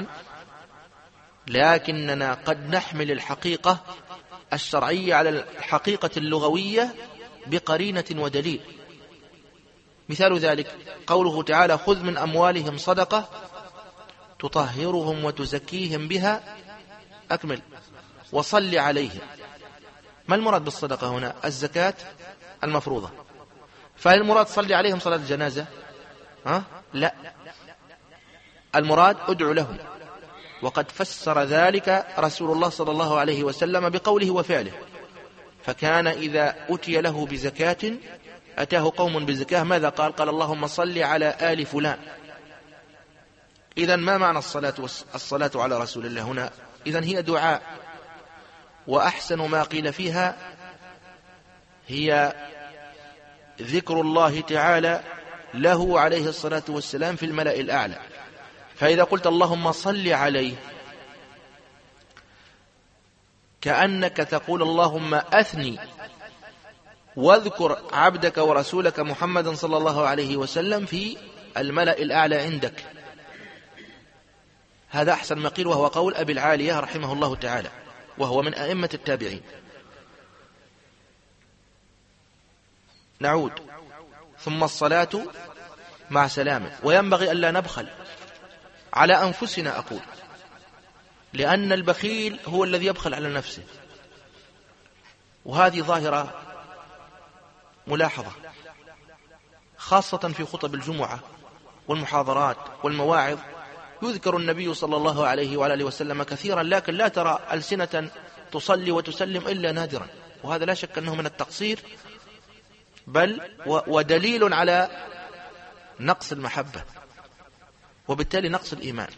لكننا قد نحمل الحقيقة الشرعية على الحقيقة اللغوية بقرينة ودليل. مثال ذلك قوله تعالى خذ من أموالهم صدقة تطهرهم وتزكيهم بها أكمل وصل عليهم. ما المراد بالصدقة هنا؟ الزكاة المفروضة. فهل المراد صلي عليهم صلاة الجنازة؟ لا، المراد ادعو لهم، وقد فسر ذلك رسول الله صلى الله عليه وسلم بقوله وفعله. فكان إذا أتي له بزكاة أتاه قوم بزكاة ماذا قال؟ قال اللهم صل على آل فلان. إذن ما معنى الصلاة على رسول الله هنا؟ إذن هي دعاء، وأحسن ما قيل فيها هي ذكر الله تعالى له عليه الصلاة والسلام في الملأ الأعلى. فإذا قلت اللهم صل عليه كأنك تقول اللهم أثني واذكر عبدك ورسولك محمد صلى الله عليه وسلم في الملأ الأعلى عندك. هذا أحسن ما قيل، وهو قول أبي العالية رحمه الله تعالى، وهو من أئمة التابعين. نعود. ثم الصلاة مع سلامه. وينبغي ألا نبخل على أنفسنا، أقول، لأن البخيل هو الذي يبخل على نفسه، وهذه ظاهرة ملاحظة خاصة في خطب الجمعة والمحاضرات والمواعظ. يذكر النبي صلى الله عليه وآله وسلم كثيرا، لكن لا ترى ألسنة تصلي وتسلم إلا نادرا، وهذا لا شك أنه من التقصير، بل ودليل على نقص المحبة، وبالتالي نقص الإيمان.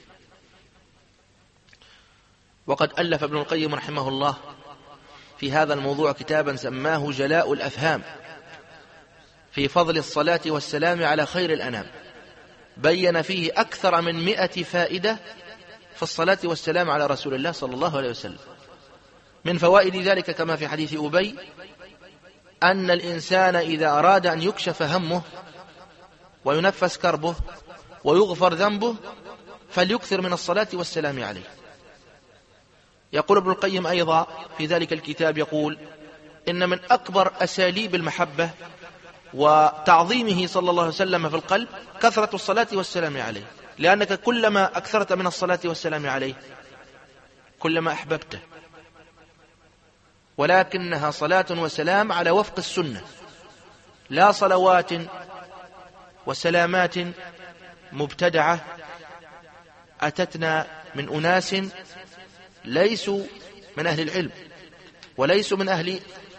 وقد ألف ابن القيم رحمه الله في هذا الموضوع كتابا سماه جلاء الأفهام في فضل الصلاة والسلام على خير الأنام، بين فيه أكثر من 100 فائدة في الصلاة والسلام على رسول الله صلى الله عليه وسلم. من فوائد ذلك كما في حديث أبي أن الإنسان إذا أراد أن يكشف همه وينفس كربه ويغفر ذنبه فليكثر من الصلاة والسلام عليه. يقول ابن القيم أيضا في ذلك الكتاب، يقول إن من أكبر أساليب المحبة وتعظيمه صلى الله عليه وسلم في القلب كثرة الصلاة والسلام عليه، لأنك كلما أكثرت من الصلاة والسلام عليه كلما أحببته، ولكنها صلاة وسلام على وفق السنة، لا صلوات وسلامات مبتدعة أتتنا من أناس ليسوا من أهل العلم وليسوا من أهل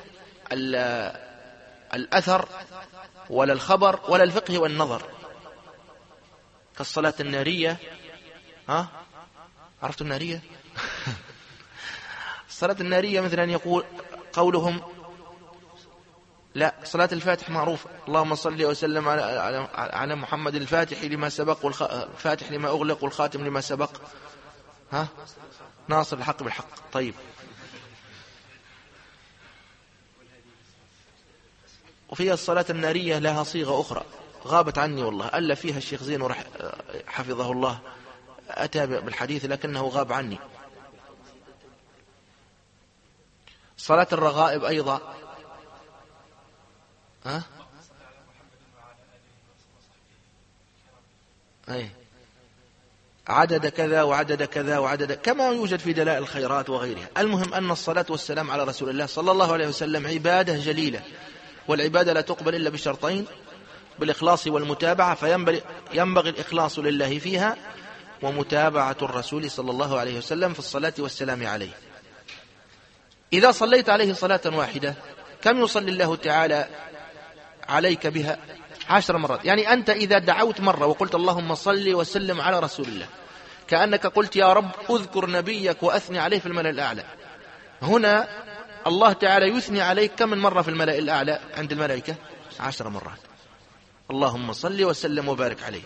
الأثر ولا الخبر ولا الفقه والنظر، كالصلاة النارية. عرفت النارية؟ الصلاة النارية مثل أن يقول قولهم لا، صلاة الفاتح معروفة، اللهم صل وسلم على محمد الفاتح لما سبق والفاتح لما أغلق والخاتم لما سبق، ناصر الحق بالحق. طيب، وفي الصلاة النارية لها صيغة أخرى غابت عني والله، ألا فيها الشيخ زين حفظه الله، أتى بالحديث لكنه غاب عني. صلاة الرغائب أيضا ها؟ أي عدد كذا وعدد كذا وعدد كما يوجد في دلائل الخيرات وغيرها. المهم أن الصلاة والسلام على رسول الله صلى الله عليه وسلم عبادة جليلة، والعبادة لا تقبل إلا بشرطين: بالإخلاص والمتابعة، فينبغي الإخلاص لله فيها، ومتابعة الرسول صلى الله عليه وسلم في الصلاة والسلام عليه. إذا صليت عليه صلاة واحدة كم يصلي الله تعالى عليك بها؟ 10 مرات. يعني أنت إذا دعوت مرة وقلت اللهم صل وسلم على رسول الله، كأنك قلت يا رب أذكر نبيك وأثني عليه في الملأ الأعلى. هنا الله تعالى يثني عليك كم من مرة في الملأ الأعلى عند الملائكة؟ 10 مرات. اللهم صل وسلم وبارك عليه.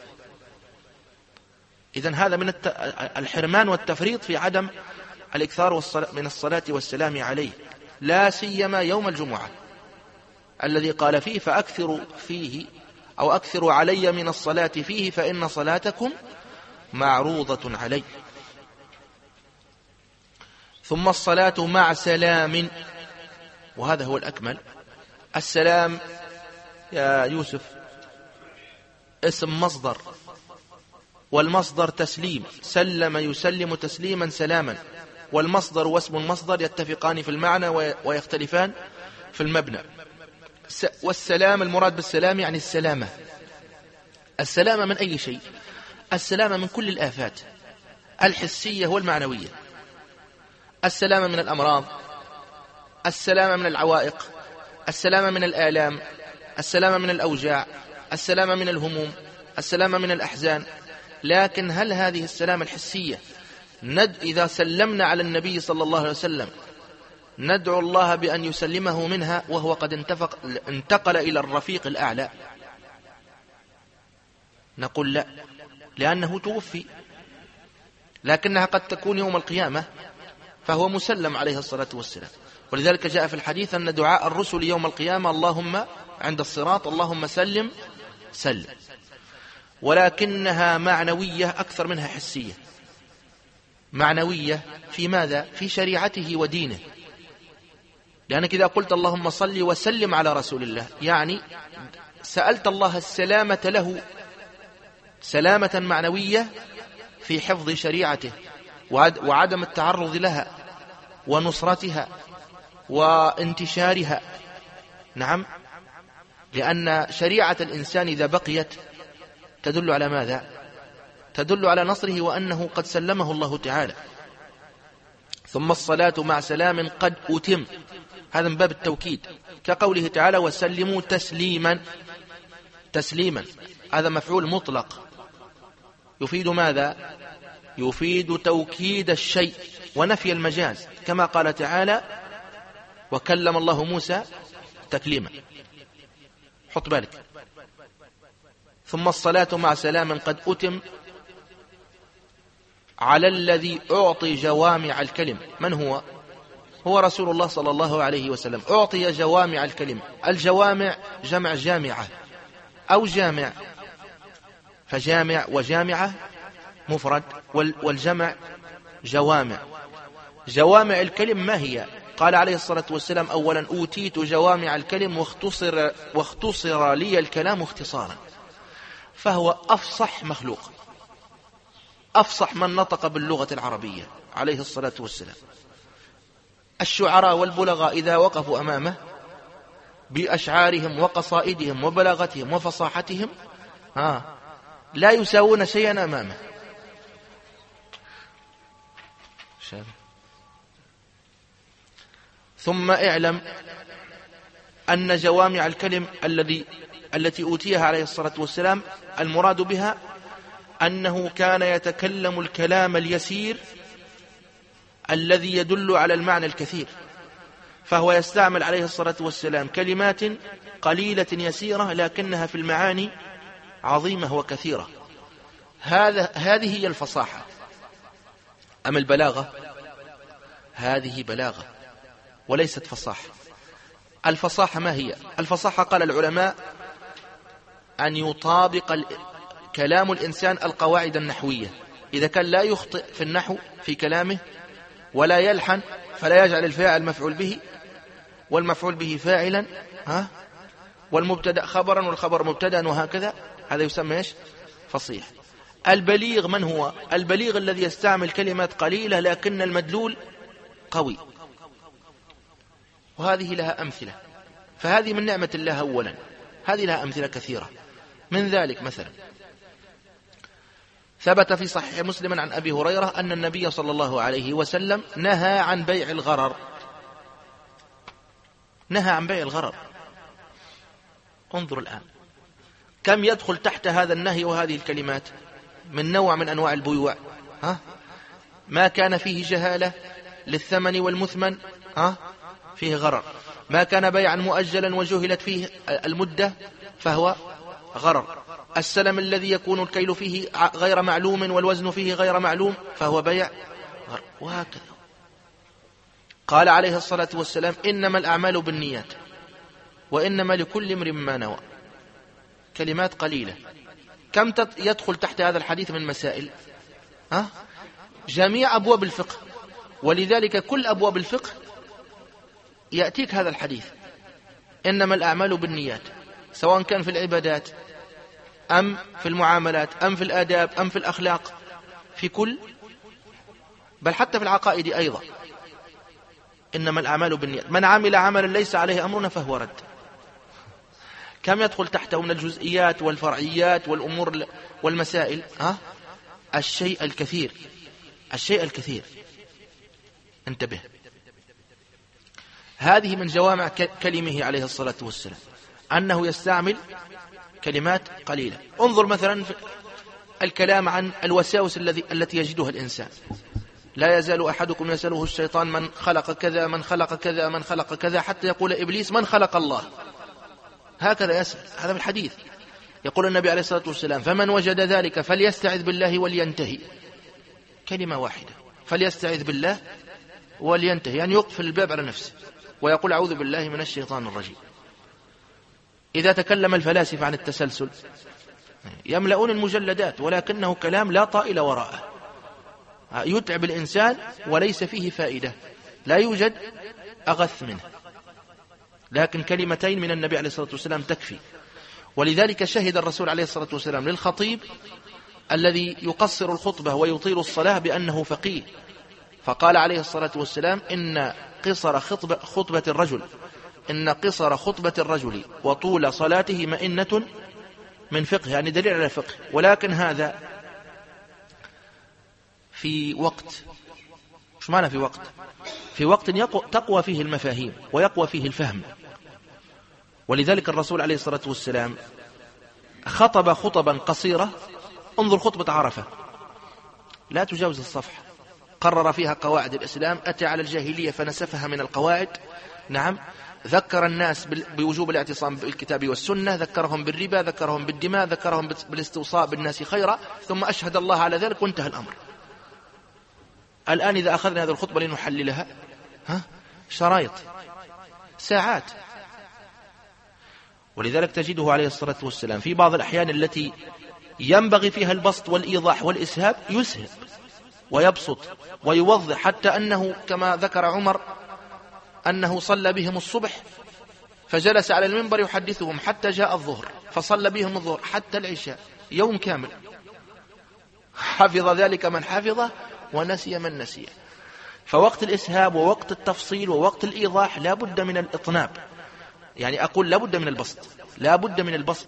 إذن هذا من الحرمان والتفريط في عدم الإكثار من الصلاة والسلام عليه، لا سيما يوم الجمعة الذي قال فيه: فأكثروا فيه أو أكثروا علي من الصلاة فيه فإن صلاتكم معروضة علي. ثم الصلاة مع سلام، وهذا هو الأكمل. السلام يا يوسف اسم مصدر، والمصدر تسليم، سلم يسلم تسليما سلاما، والمصدر واسم المصدر يتفقان في المعنى ويختلفان في المبنى. والسلام المراد بالسلام يعني السلامة. السلامة من أي شيء؟ السلامة من كل الآفات الحسية والمعنوية، السلامة من الأمراض، السلامة من العوائق، السلامة من الآلام، السلامة من الأوجاع، السلامة من الهموم، السلامة من الأحزان. لكن هل هذه السلامة الحسية إذا سلمنا على النبي صلى الله عليه وسلم ندعو الله بأن يسلمه منها وهو قد انتقل إلى الرفيق الأعلى؟ نقول لا، لأنه توفي، لكنها قد تكون يوم القيامة فهو مسلم عليه الصلاة والسلام. ولذلك جاء في الحديث أن دعاء الرسل يوم القيامة اللهم عند الصراط اللهم سلم سلم، ولكنها معنوية أكثر منها حسية. معنوية في ماذا؟ في شريعته ودينه. لأنك إذا قلت اللهم صل وسلم على رسول الله يعني سألت الله السلامة له، سلامة معنوية في حفظ شريعته وعدم التعرض لها ونصرتها وانتشارها. نعم، لأن شريعة الإنسان إذا بقيت تدل على ماذا؟ تدل على نصره وأنه قد سلمه الله تعالى. ثم الصلاة مع سلام قد أتم، هذا من باب التوكيد، كقوله تعالى وسلموا تسليما. تسليما هذا مفعول مطلق يفيد ماذا؟ يفيد توكيد الشيء ونفي المجاز، كما قال تعالى وكلم الله موسى تكليما. حط بالك. ثم الصلاة مع سلام قد أتم على الذي أعطي جوامع الكلم. من هو؟ هو رسول الله صلى الله عليه وسلم. أعطي جوامع الكلم. الجوامع جمع جامعة أو جامع، فجامع وجامعة مفرد، والجمع جوامع. جوامع الكلم ما هي؟ قال عليه الصلاة والسلام أولا أوتيت جوامع الكلم واختصر لي الكلام اختصارا. فهو أفصح مخلوق، أفصح من نطق باللغة العربية عليه الصلاة والسلام. الشعراء والبلغاء إذا وقفوا أمامه بأشعارهم وقصائدهم وبلاغتهم وفصاحتهم لا يساوون شيئا أمامه. ثم اعلم أن جوامع الكلم التي أوتيها عليه الصلاة والسلام المراد بها أنه كان يتكلم الكلام اليسير الذي يدل على المعنى الكثير، فهو يستعمل عليه الصلاة والسلام كلمات قليلة يسيرة لكنها في المعاني عظيمة وكثيرة. هذه هي الفصاحة. أما البلاغة هذه بلاغة وليست فصاحة. الفصاحة ما هي؟ الفصاحة قال العلماء أن يطابق كلام الإنسان القواعد النحوية. إذا كان لا يخطئ في النحو في كلامه ولا يلحن، فلا يجعل الفاعل مفعول به والمفعول به فاعلا، والمبتدأ خبرا والخبر مبتدأ وهكذا، هذا يسمى إيش؟ فصيح. البليغ من هو؟ البليغ الذي يستعمل كلمات قليلة لكن المدلول قوي، وهذه لها أمثلة. فهذه من نعمة الله أولا، هذه لها أمثلة كثيرة. من ذلك مثلا ثبت في صحيح مسلم عن أبي هريرة أن النبي صلى الله عليه وسلم نهى عن بيع الغرر. نهى عن بيع الغرر. انظر الآن كم يدخل تحت هذا النهي وهذه الكلمات من نوع من أنواع البيوع. ما كان فيه جهالة للثمن والمثمن فيه غرر. ما كان بيعا مؤجلا وجهلت فيه المدة فهو غرر. السلم الذي يكون الكيل فيه غير معلوم والوزن فيه غير معلوم فهو بيع غرر، وهكذا. قال عليه الصلاة والسلام إنما الأعمال بالنيات وإنما لكل امرئ ما نوى. كلمات قليلة. كم يدخل تحت هذا الحديث من مسائل؟ جميع أبواب الفقه، ولذلك كل أبواب الفقه يأتيك هذا الحديث إنما الأعمال بالنيات، سواء كان في العبادات أم في المعاملات أم في الآداب أم في الأخلاق، في كل، بل حتى في العقائد أيضا. إنما الأعمال بالنيات، من عمل عملا ليس عليه أمرنا فهو رد. كم يدخل تحته من الجزئيات والفرعيات والأمور والمسائل؟ الشيء الكثير، الشيء الكثير. انتبه، هذه من جوامع كلمه عليه الصلاة والسلام أنه يستعمل كلمات قليلة. انظر مثلا في الكلام عن الوساوس التي يجدها الإنسان. لا يزال أحدكم يسأله الشيطان من خلق كذا من خلق كذا من خلق كذا، حتى يقول إبليس من خلق الله. هكذا يسأل، هذا في الحديث. يقول النبي عليه الصلاة والسلام فمن وجد ذلك فليستعذ بالله ولينتهي. كلمة واحدة، فليستعذ بالله ولينتهي، يعني يقفل الباب على نفسه ويقول أعوذ بالله من الشيطان الرجيم. إذا تكلم الفلاسفة عن التسلسل يملؤون المجلدات، ولكنه كلام لا طائل وراءه، يتعب الإنسان وليس فيه فائدة، لا يوجد أغث منه. لكن كلمتين من النبي عليه الصلاة والسلام تكفي. ولذلك شهد الرسول عليه الصلاة والسلام للخطيب الذي يقصر الخطبة ويطيل الصلاة بأنه فقيه، فقال عليه الصلاة والسلام إن قصر خطبة الرجل وطول صلاته مئنة من فقه، يعني دليل على الفقه. ولكن هذا في وقت، مش معنى في وقت تقوى فيه المفاهيم ويقوى فيه الفهم. ولذلك الرسول عليه الصلاة والسلام خطب خطبا قصيرة. انظر خطبة عرفة لا تجاوز الصفحة، قرر فيها قواعد الإسلام، أتى على الجاهلية فنسفها من القواعد. نعم، ذكر الناس بوجوب الاعتصام بالكتاب والسنة، ذكرهم بالربا، ذكرهم بالدماء، ذكرهم بالاستوصاء بالناس خيرا، ثم أشهد الله على ذلك وانتهى الأمر. الآن إذا أخذنا هذه الخطبة لنحللها شرايط ساعات. ولذلك تجده عليه الصلاة والسلام في بعض الأحيان التي ينبغي فيها البسط والإيضاح والإسهاب يسهب ويبسط ويوضح، حتى أنه كما ذكر عمر أنه صلى بهم الصبح فجلس على المنبر يحدثهم حتى جاء الظهر، فصلى بهم الظهر حتى العشاء، يوم كامل. حفظ ذلك من حفظه ونسي من نسي. فوقت الإسهاب ووقت التفصيل ووقت الإيضاح لا بد من الإطناب، يعني أقول لا بد من البسط، لا بد من البسط،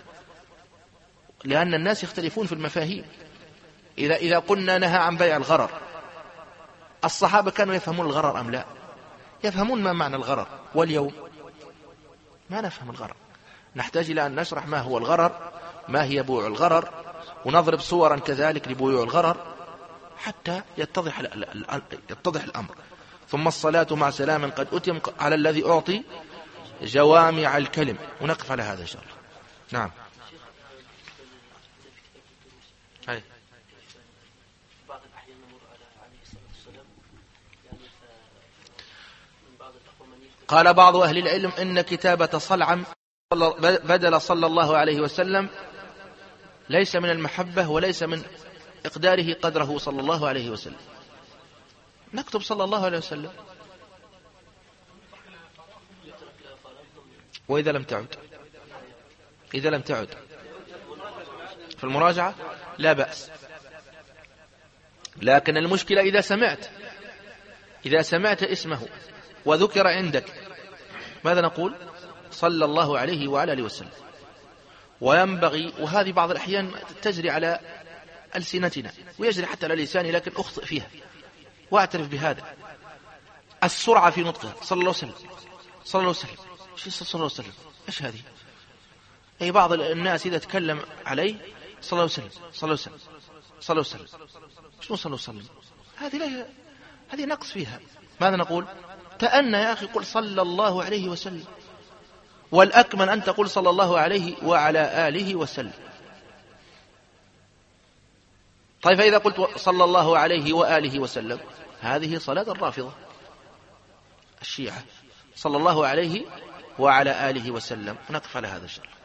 لأن الناس يختلفون في المفاهيم. إذا قلنا نهى عن بيع الغرر، الصحابة كانوا يفهمون الغرر أم لا؟ يفهمون ما معنى الغرر، واليوم ما نفهم الغرر. نحتاج إلى أن نشرح ما هو الغرر، ما هي بيوع الغرر، ونضرب صورا كذلك لبيوع الغرر حتى يتضح الأمر. ثم الصلاة مع سلام قد أتم على الذي أعطي جوامع الكلم. ونقف على هذا إن شاء الله. نعم. بعض الأحيان نمر عليه الصلاة والسلام قال بعض أهل العلم إن كتابة صلعم بدل صلى الله عليه وسلم ليس من المحبة وليس من إقداره قدره صلى الله عليه وسلم. نكتب صلى الله عليه وسلم، وإذا لم تعد إذا لم تعد في المراجعة لا بأس، لكن المشكلة إذا سمعت اسمه وذكر عندك ماذا نقول؟ صلى الله عليه وعلى آله وسلم. وينبغي، وهذه بعض الأحيان تجري على ألسنتنا ويجري حتى على لساني، لكن أخطئ فيها وأعترف بهذا، السرعة في نطقها. صلى الله عليه وسلم، صلى الله عليه وسلم، صلى الله عليه وسلم، إيش هذه؟ أي بعض الناس إذا تكلم عليه صلى الله عليه وسلم، صلى الله عليه وسلم، صلى الله عليه وسلم، شنو صلى الله عليه وسلم؟ هذه نقص فيها. ماذا نقول؟ تأنى يا أخي، قل صلى الله عليه وسلم، والأكمل أن تقول صلى الله عليه وعلى آله وسلم. طيب فإذا قلت صلى الله عليه وآله وسلم، هذه صلاة الرافضة الشيعة، صلى الله عليه وعلى آله وسلم. نقف على هذا الشرح.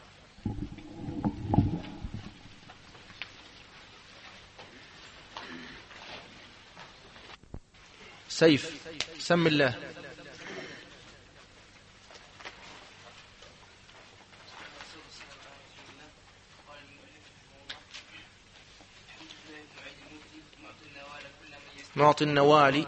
سيف، سم الله. معطي النوال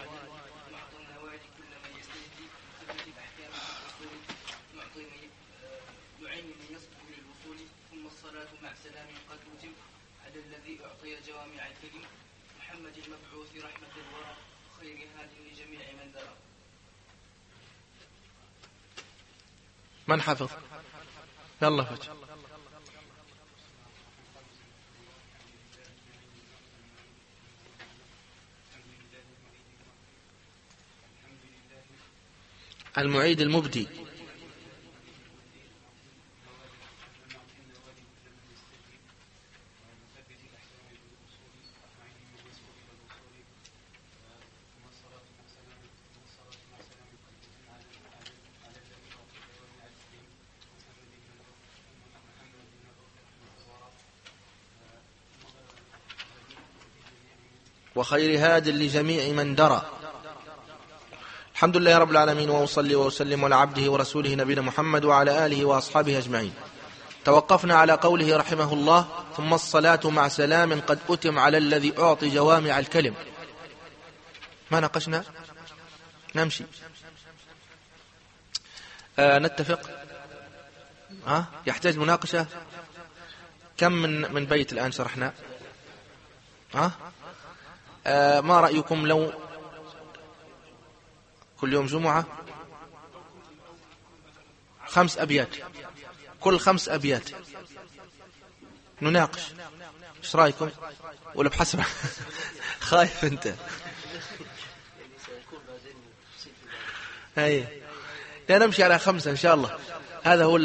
من حفظ؟ يلا فتح. المعيد المبدي. وخير هاد لجميع من درى. الحمد لله رب العالمين، وأصلي وأسلم على عبده ورسوله نبينا محمد وعلى آله وأصحابه أجمعين. توقفنا على قوله رحمه الله: ثم الصلاة مع سلام قد أتم على الذي أعطي جوامع الكلم. ما ناقشنا؟ نمشي. نتفق؟ يحتاج مناقشة؟ كم من بيت الآن شرحنا؟ ما رأيكم لو كل يوم جمعة 5 أبيات، كل 5 أبيات نناقش؟ ايش رأيكم؟ ولا بحسرة؟ خايف انت؟ لا، نمشي على 5 إن شاء الله. هذا هو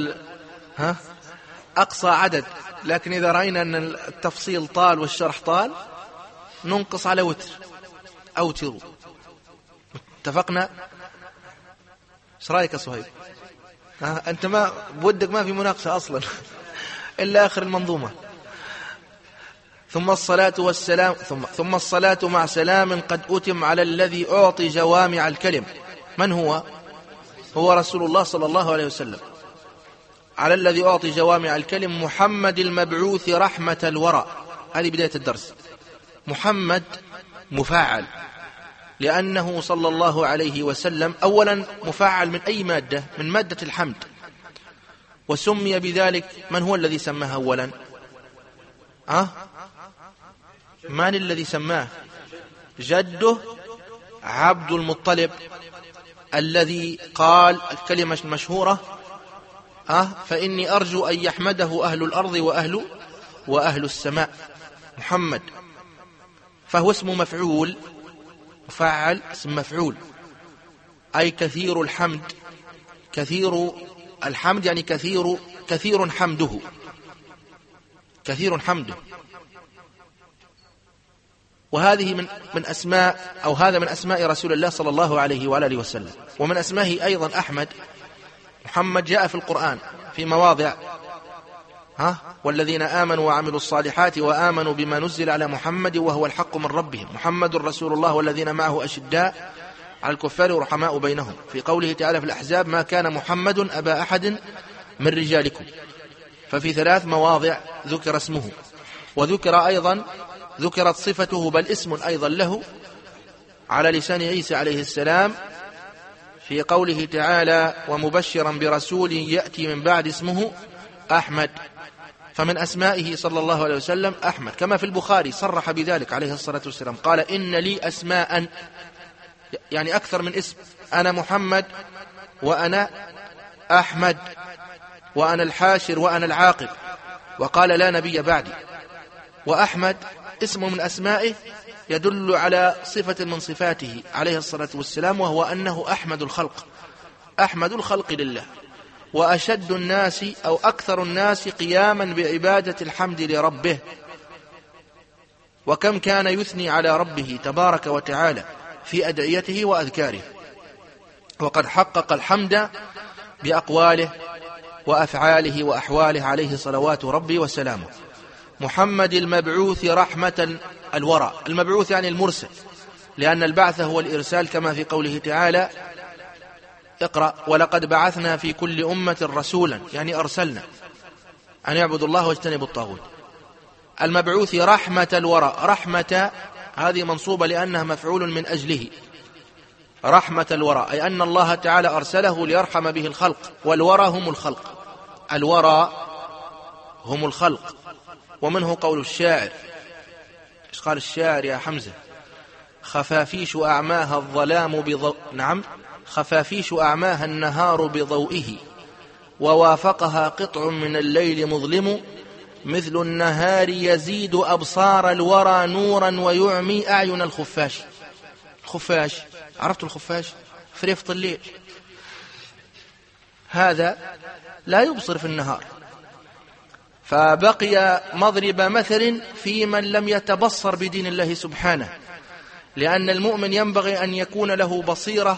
أقصى عدد، لكن إذا رأينا أن التفصيل طال والشرح طال ننقص على وتر. أوتروا. اتفقنا؟ ايش رايك يا صهيب؟ انت ما بودك ما في مناقشه اصلا الا اخر المنظومه. ثم الصلاه والسلام ثم الصلاه مع سلام قد اتم على الذي اعطي جوامع الكلم. من هو؟ هو رسول الله صلى الله عليه وسلم. على الذي اعطي جوامع الكلم محمد المبعوث رحمه الورى. هذه بدايه الدرس. محمد مفاعل، لأنه صلى الله عليه وسلم أولا مفاعل من أي مادة؟ من مادة الحمد. وسمي بذلك، من هو الذي سماه أولا؟ من الذي سماه؟ جده عبد المطلب، الذي قال الكلمة المشهورة: فإني أرجو أن يحمده أهل الأرض وأهل السماء. محمد، فهو اسم مفعول، مفعل، اسم مفعول، أي كثير الحمد. كثير الحمد يعني كثير حمده، كثير حمده. وهذه من أسماء، أو هذا من أسماء رسول الله صلى الله عليه وآله وسلم. ومن أسمائه أيضا أحمد. محمد جاء في القرآن في مواضع: والذين آمنوا وعملوا الصالحات وآمنوا بما نزل على محمد وهو الحق من ربهم محمد رسول الله والذين معه أشداء على الكفار ورحماء بينهم. في قوله تعالى في الأحزاب: ما كان محمد أبا أحد من رجالكم. ففي 3 مواضع ذكر اسمه، وذكر أيضا ذكرت صفته بل اسم أيضا له على لسان عيسى عليه السلام في قوله تعالى ومبشرا برسول يأتي من بعد اسمه أحمد. فمن أسمائه صلى الله عليه وسلم أحمد، كما في البخاري صرح بذلك عليه الصلاة والسلام، قال إن لي أسماء، يعني أكثر من اسم، أنا محمد وأنا أحمد وأنا الحاشر وأنا العاقب، وقال لا نبي بعدي. وأحمد اسم من أسمائه يدل على صفة من صفاته عليه الصلاة والسلام، وهو أنه أحمد الخلق، أحمد الخلق لله، وأشد الناس أو أكثر الناس قياما بعبادة الحمد لربه. وكم كان يثني على ربه تبارك وتعالى في أدعيته وأذكاره، وقد حقق الحمد بأقواله وأفعاله وأحواله عليه صلوات ربي وسلامه. محمد المبعوث رحمة الورى، المبعوث يعني المرسل، لأن البعث هو الإرسال، كما في قوله تعالى اقرأ ولقد بعثنا في كل أمة رسولا، يعني أرسلنا أن يعبدوا الله واجتنبوا الطاغوت. المبعوث رحمة الورى، رحمة هذه منصوبة لأنها مفعول من أجله، رحمة الورى أي أن الله تعالى أرسله ليرحم به الخلق، والورى هم الخلق، الورى هم الخلق. ومنه قول الشاعر، إيش قال الشاعر يا حمزة؟ خفافيش أعماها الظلام نعم، خفافيش أعماها النهار بضوئه، ووافقها قطع من الليل مظلم، مثل النهار يزيد أبصار الورى نورا ويعمي أعين الخفاش. الخفاش، عرفت الخفاش؟ في رفط الليل، هذا لا يبصر في النهار، فبقي مضرب مثل في من لم يتبصر بدين الله سبحانه، لأن المؤمن ينبغي أن يكون له بصيرة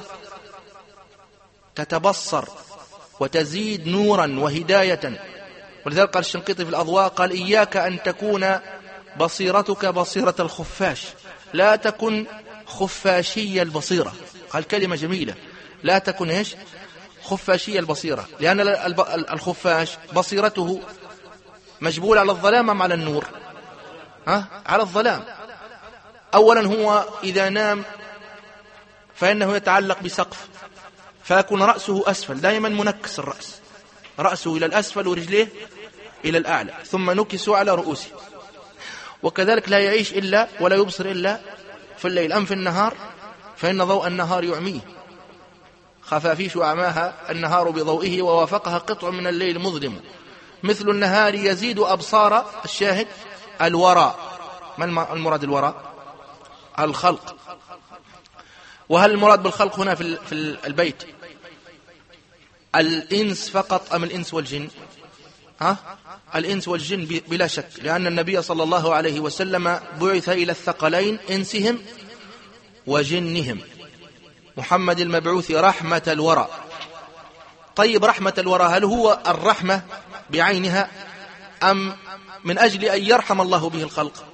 تتبصر وتزيد نورا وهداية. ولذلك قال الشنقيطي في الأضواء، قال إياك أن تكون بصيرتك بصيرة الخفاش، لا تكن خفاشي البصيرة. قال كلمة جميلة، لا تكن إيش؟ خفاشي البصيرة، لأن الخفاش بصيرته مجبول على الظلام أم على النور؟ على الظلام. أولا هو إذا نام فإنه يتعلق بسقف، فيكون رأسه أسفل، دائما منكس الرأس، رأسه إلى الأسفل ورجليه إلى الأعلى، ثم نكسوا على رؤوسه. وكذلك لا يعيش إلا ولا يبصر إلا في الليل، أم في النهار فإن ضوء النهار يعميه. خفافيش أعماها النهار بضوئه، ووافقها قطع من الليل مظلم، مثل النهار يزيد أبصار. الشاهد الوراء، ما المراد الوراء؟ الخلق. وهل المراد بالخلق هنا في البيت الإنس فقط أم الإنس والجن؟ الإنس والجن بلا شك، لأن النبي صلى الله عليه وسلم بعث إلى الثقلين إنسهم وجنهم. محمد المبعوث رحمة الورى. طيب رحمة الورى، هل هو الرحمة بعينها أم من أجل أن يرحم الله به الخلق؟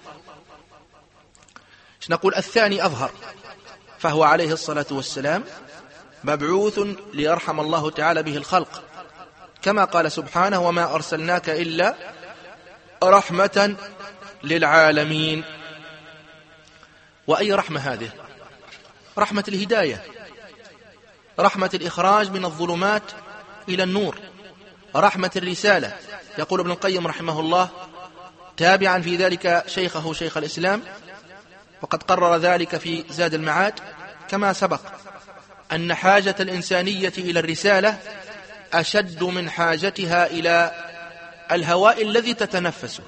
نقول الثاني أظهر، فهو عليه الصلاة والسلام مبعوث ليرحم الله تعالى به الخلق، كما قال سبحانه وما أرسلناك إلا رحمة للعالمين. وأي رحمة هذه؟ رحمة الهداية، رحمة الإخراج من الظلمات إلى النور، رحمة الرسالة. يقول ابن القيم رحمه الله تابعا في ذلك شيخه شيخ الإسلام، وقد قرر ذلك في زاد المعاد كما سبق، أن حاجة الإنسانية إلى الرسالة أشد من حاجتها إلى الهواء الذي تتنفسه،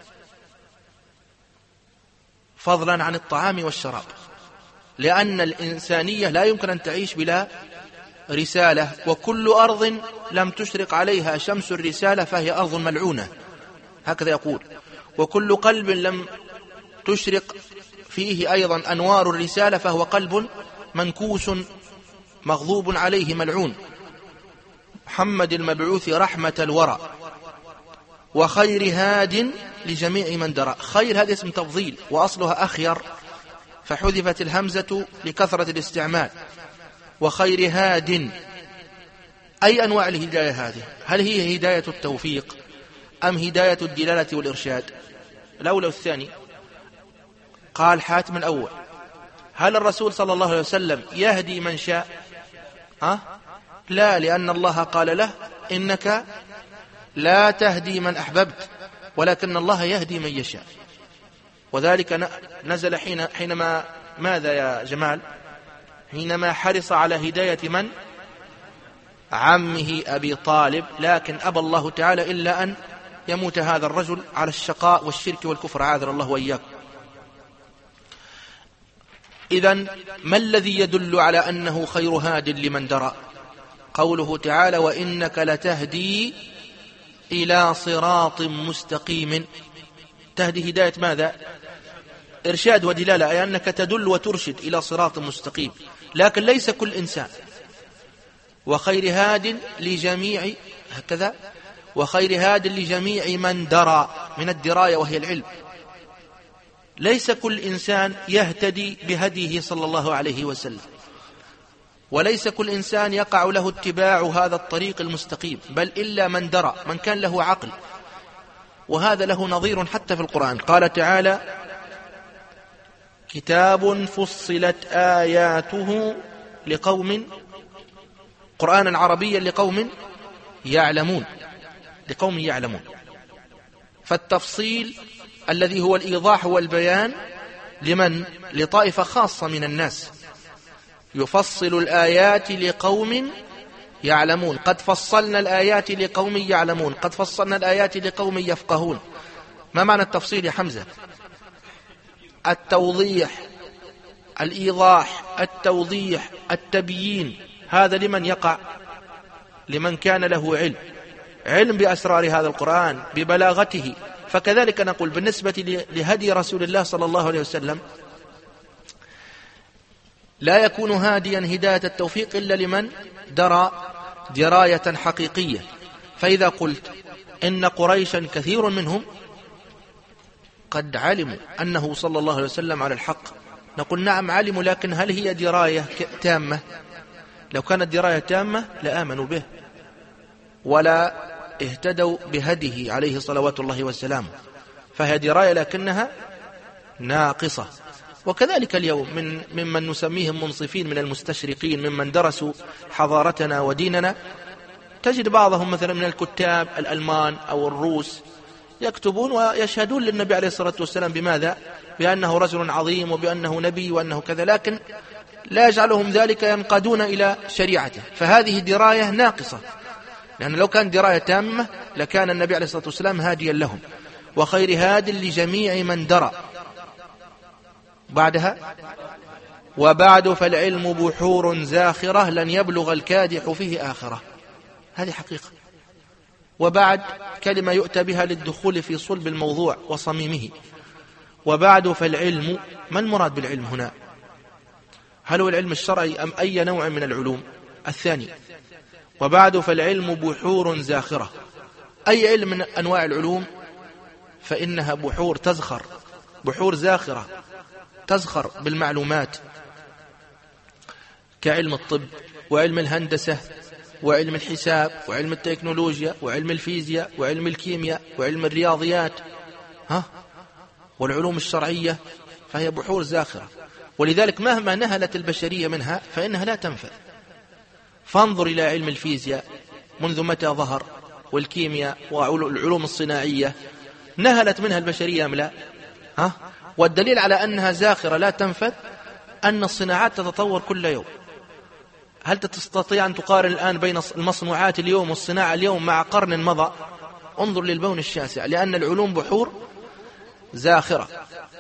فضلا عن الطعام والشراب، لأن الإنسانية لا يمكن أن تعيش بلا رسالة، وكل أرض لم تشرق عليها شمس الرسالة فهي أرض ملعونة، هكذا يقول. وكل قلب لم تشرق فيه أيضا أنوار الرسالة فهو قلب منكوس مغضوب عليه ملعون. محمد المبعوث رحمة الورى وخير هاد لجميع من درى. خير هذا اسم تفضيل، وأصلها أخير فحذفت الهمزة لكثرة الاستعمال. وخير هاد، أي أنواع الهداية هذه؟ هل هي هداية التوفيق أم هداية الدلالة والإرشاد؟ الأول والثاني. قال حاتم الأول. هل الرسول صلى الله عليه وسلم يهدي من شاء؟ لا، لأن الله قال له إنك لا تهدي من أحببت ولكن الله يهدي من يشاء. وذلك نزل حينما ماذا يا جمال؟ حينما حرص على هداية من؟ عمه أبي طالب، لكن أبى الله تعالى إلا أن يموت هذا الرجل على الشقاء والشرك والكفر، عاذر الله وإياكم. إذن ما الذي يدل على أنه خير هاد لمن درى؟ قوله تعالى وإنك لتهدي إلى صراط مستقيم. تهدي هداية ماذا؟ إرشاد ودلالة، أي أنك تدل وترشد إلى صراط مستقيم، لكن ليس كل إنسان. وخير هاد لجميع، هكذا، وخير هاد لجميع من درى، من الدراية وهي العلم. ليس كل إنسان يهتدي بهديه صلى الله عليه وسلم، وليس كل إنسان يقع له اتباع هذا الطريق المستقيم، بل إلا من درى، من كان له عقل. وهذا له نظير حتى في القرآن. قال تعالى كتاب فصلت آياته لقوم، قرآنا عربيا لقوم يعلمون، لقوم يعلمون. فالتفصيل الذي هو الإيضاح والبيان لمن؟ لطائفة خاصة من الناس. يفصل الآيات لقوم يعلمون. قد فصلنا الآيات لقوم يعلمون، قد فصلنا الآيات لقوم يفقهون. ما معنى التفصيل يا حمزة؟ التوضيح، الإيضاح، التوضيح، التبيين. هذا لمن يقع؟ لمن كان له علم بأسرار هذا القرآن، ببلاغته. فكذلك نقول بالنسبة لهدي رسول الله صلى الله عليه وسلم، لا يكون هاديا هداية التوفيق إلا لمن درى دراية حقيقية. فإذا قلت إن قريشا كثير منهم قد علموا أنه صلى الله عليه وسلم على الحق، نقول نعم علموا، لكن هل هي دراية تامة؟ لو كانت دراية تامة لآمنوا به ولا اهتدوا بهديه عليه صلوات الله والسلام. فهي دراية لكنها ناقصة. وكذلك اليوم ممن نسميهم منصفين من المستشرقين، ممن درسوا حضارتنا وديننا، تجد بعضهم مثلا من الكتاب الألمان أو الروس يكتبون ويشهدون للنبي عليه الصلاة والسلام بماذا؟ بأنه رجل عظيم وبأنه نبي وأنه كذا، لكن لا يجعلهم ذلك ينقادون إلى شريعته. فهذه دراية ناقصة، لأن لو كان دراية تامة لكان النبي عليه الصلاة والسلام هاديا لهم. وخير هاد لجميع من درى. بعدها وبعد فالعلم بحور زاخرة لن يبلغ الكادح فيه آخرة. هذه حقيقة. وبعد كلمة يؤتى بها للدخول في صلب الموضوع وصميمه. وبعد فالعلم، ما المراد بالعلم هنا؟ هل هو العلم الشرعي أم أي نوع من العلوم؟ الثاني. وبعد فالعلم بحور زاخرة، أي علم من أنواع العلوم فإنها بحور تزخر، بحور زاخرة تزخر بالمعلومات، كعلم الطب وعلم الهندسة وعلم الحساب وعلم التكنولوجيا وعلم الفيزياء وعلم الكيمياء وعلم الرياضيات، والعلوم الشرعية، فهي بحور زاخرة. ولذلك مهما نهلت البشرية منها فإنها لا تنفذ. فانظر إلى علم الفيزياء منذ متى ظهر، والكيمياء والعلوم الصناعية، نهلت منها البشرية أم لا؟ والدليل على أنها زاخرة لا تنفذ أن الصناعات تتطور كل يوم. هل تستطيع أن تقارن الآن بين المصنوعات اليوم والصناعة اليوم مع قرن مضى؟ انظر للبون الشاسع، لأن العلوم بحور زاخرة.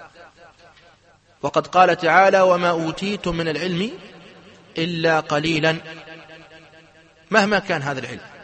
وقد قال تعالى وما أوتيتم من العلم إلا قليلا. مهما كان هذا العلم،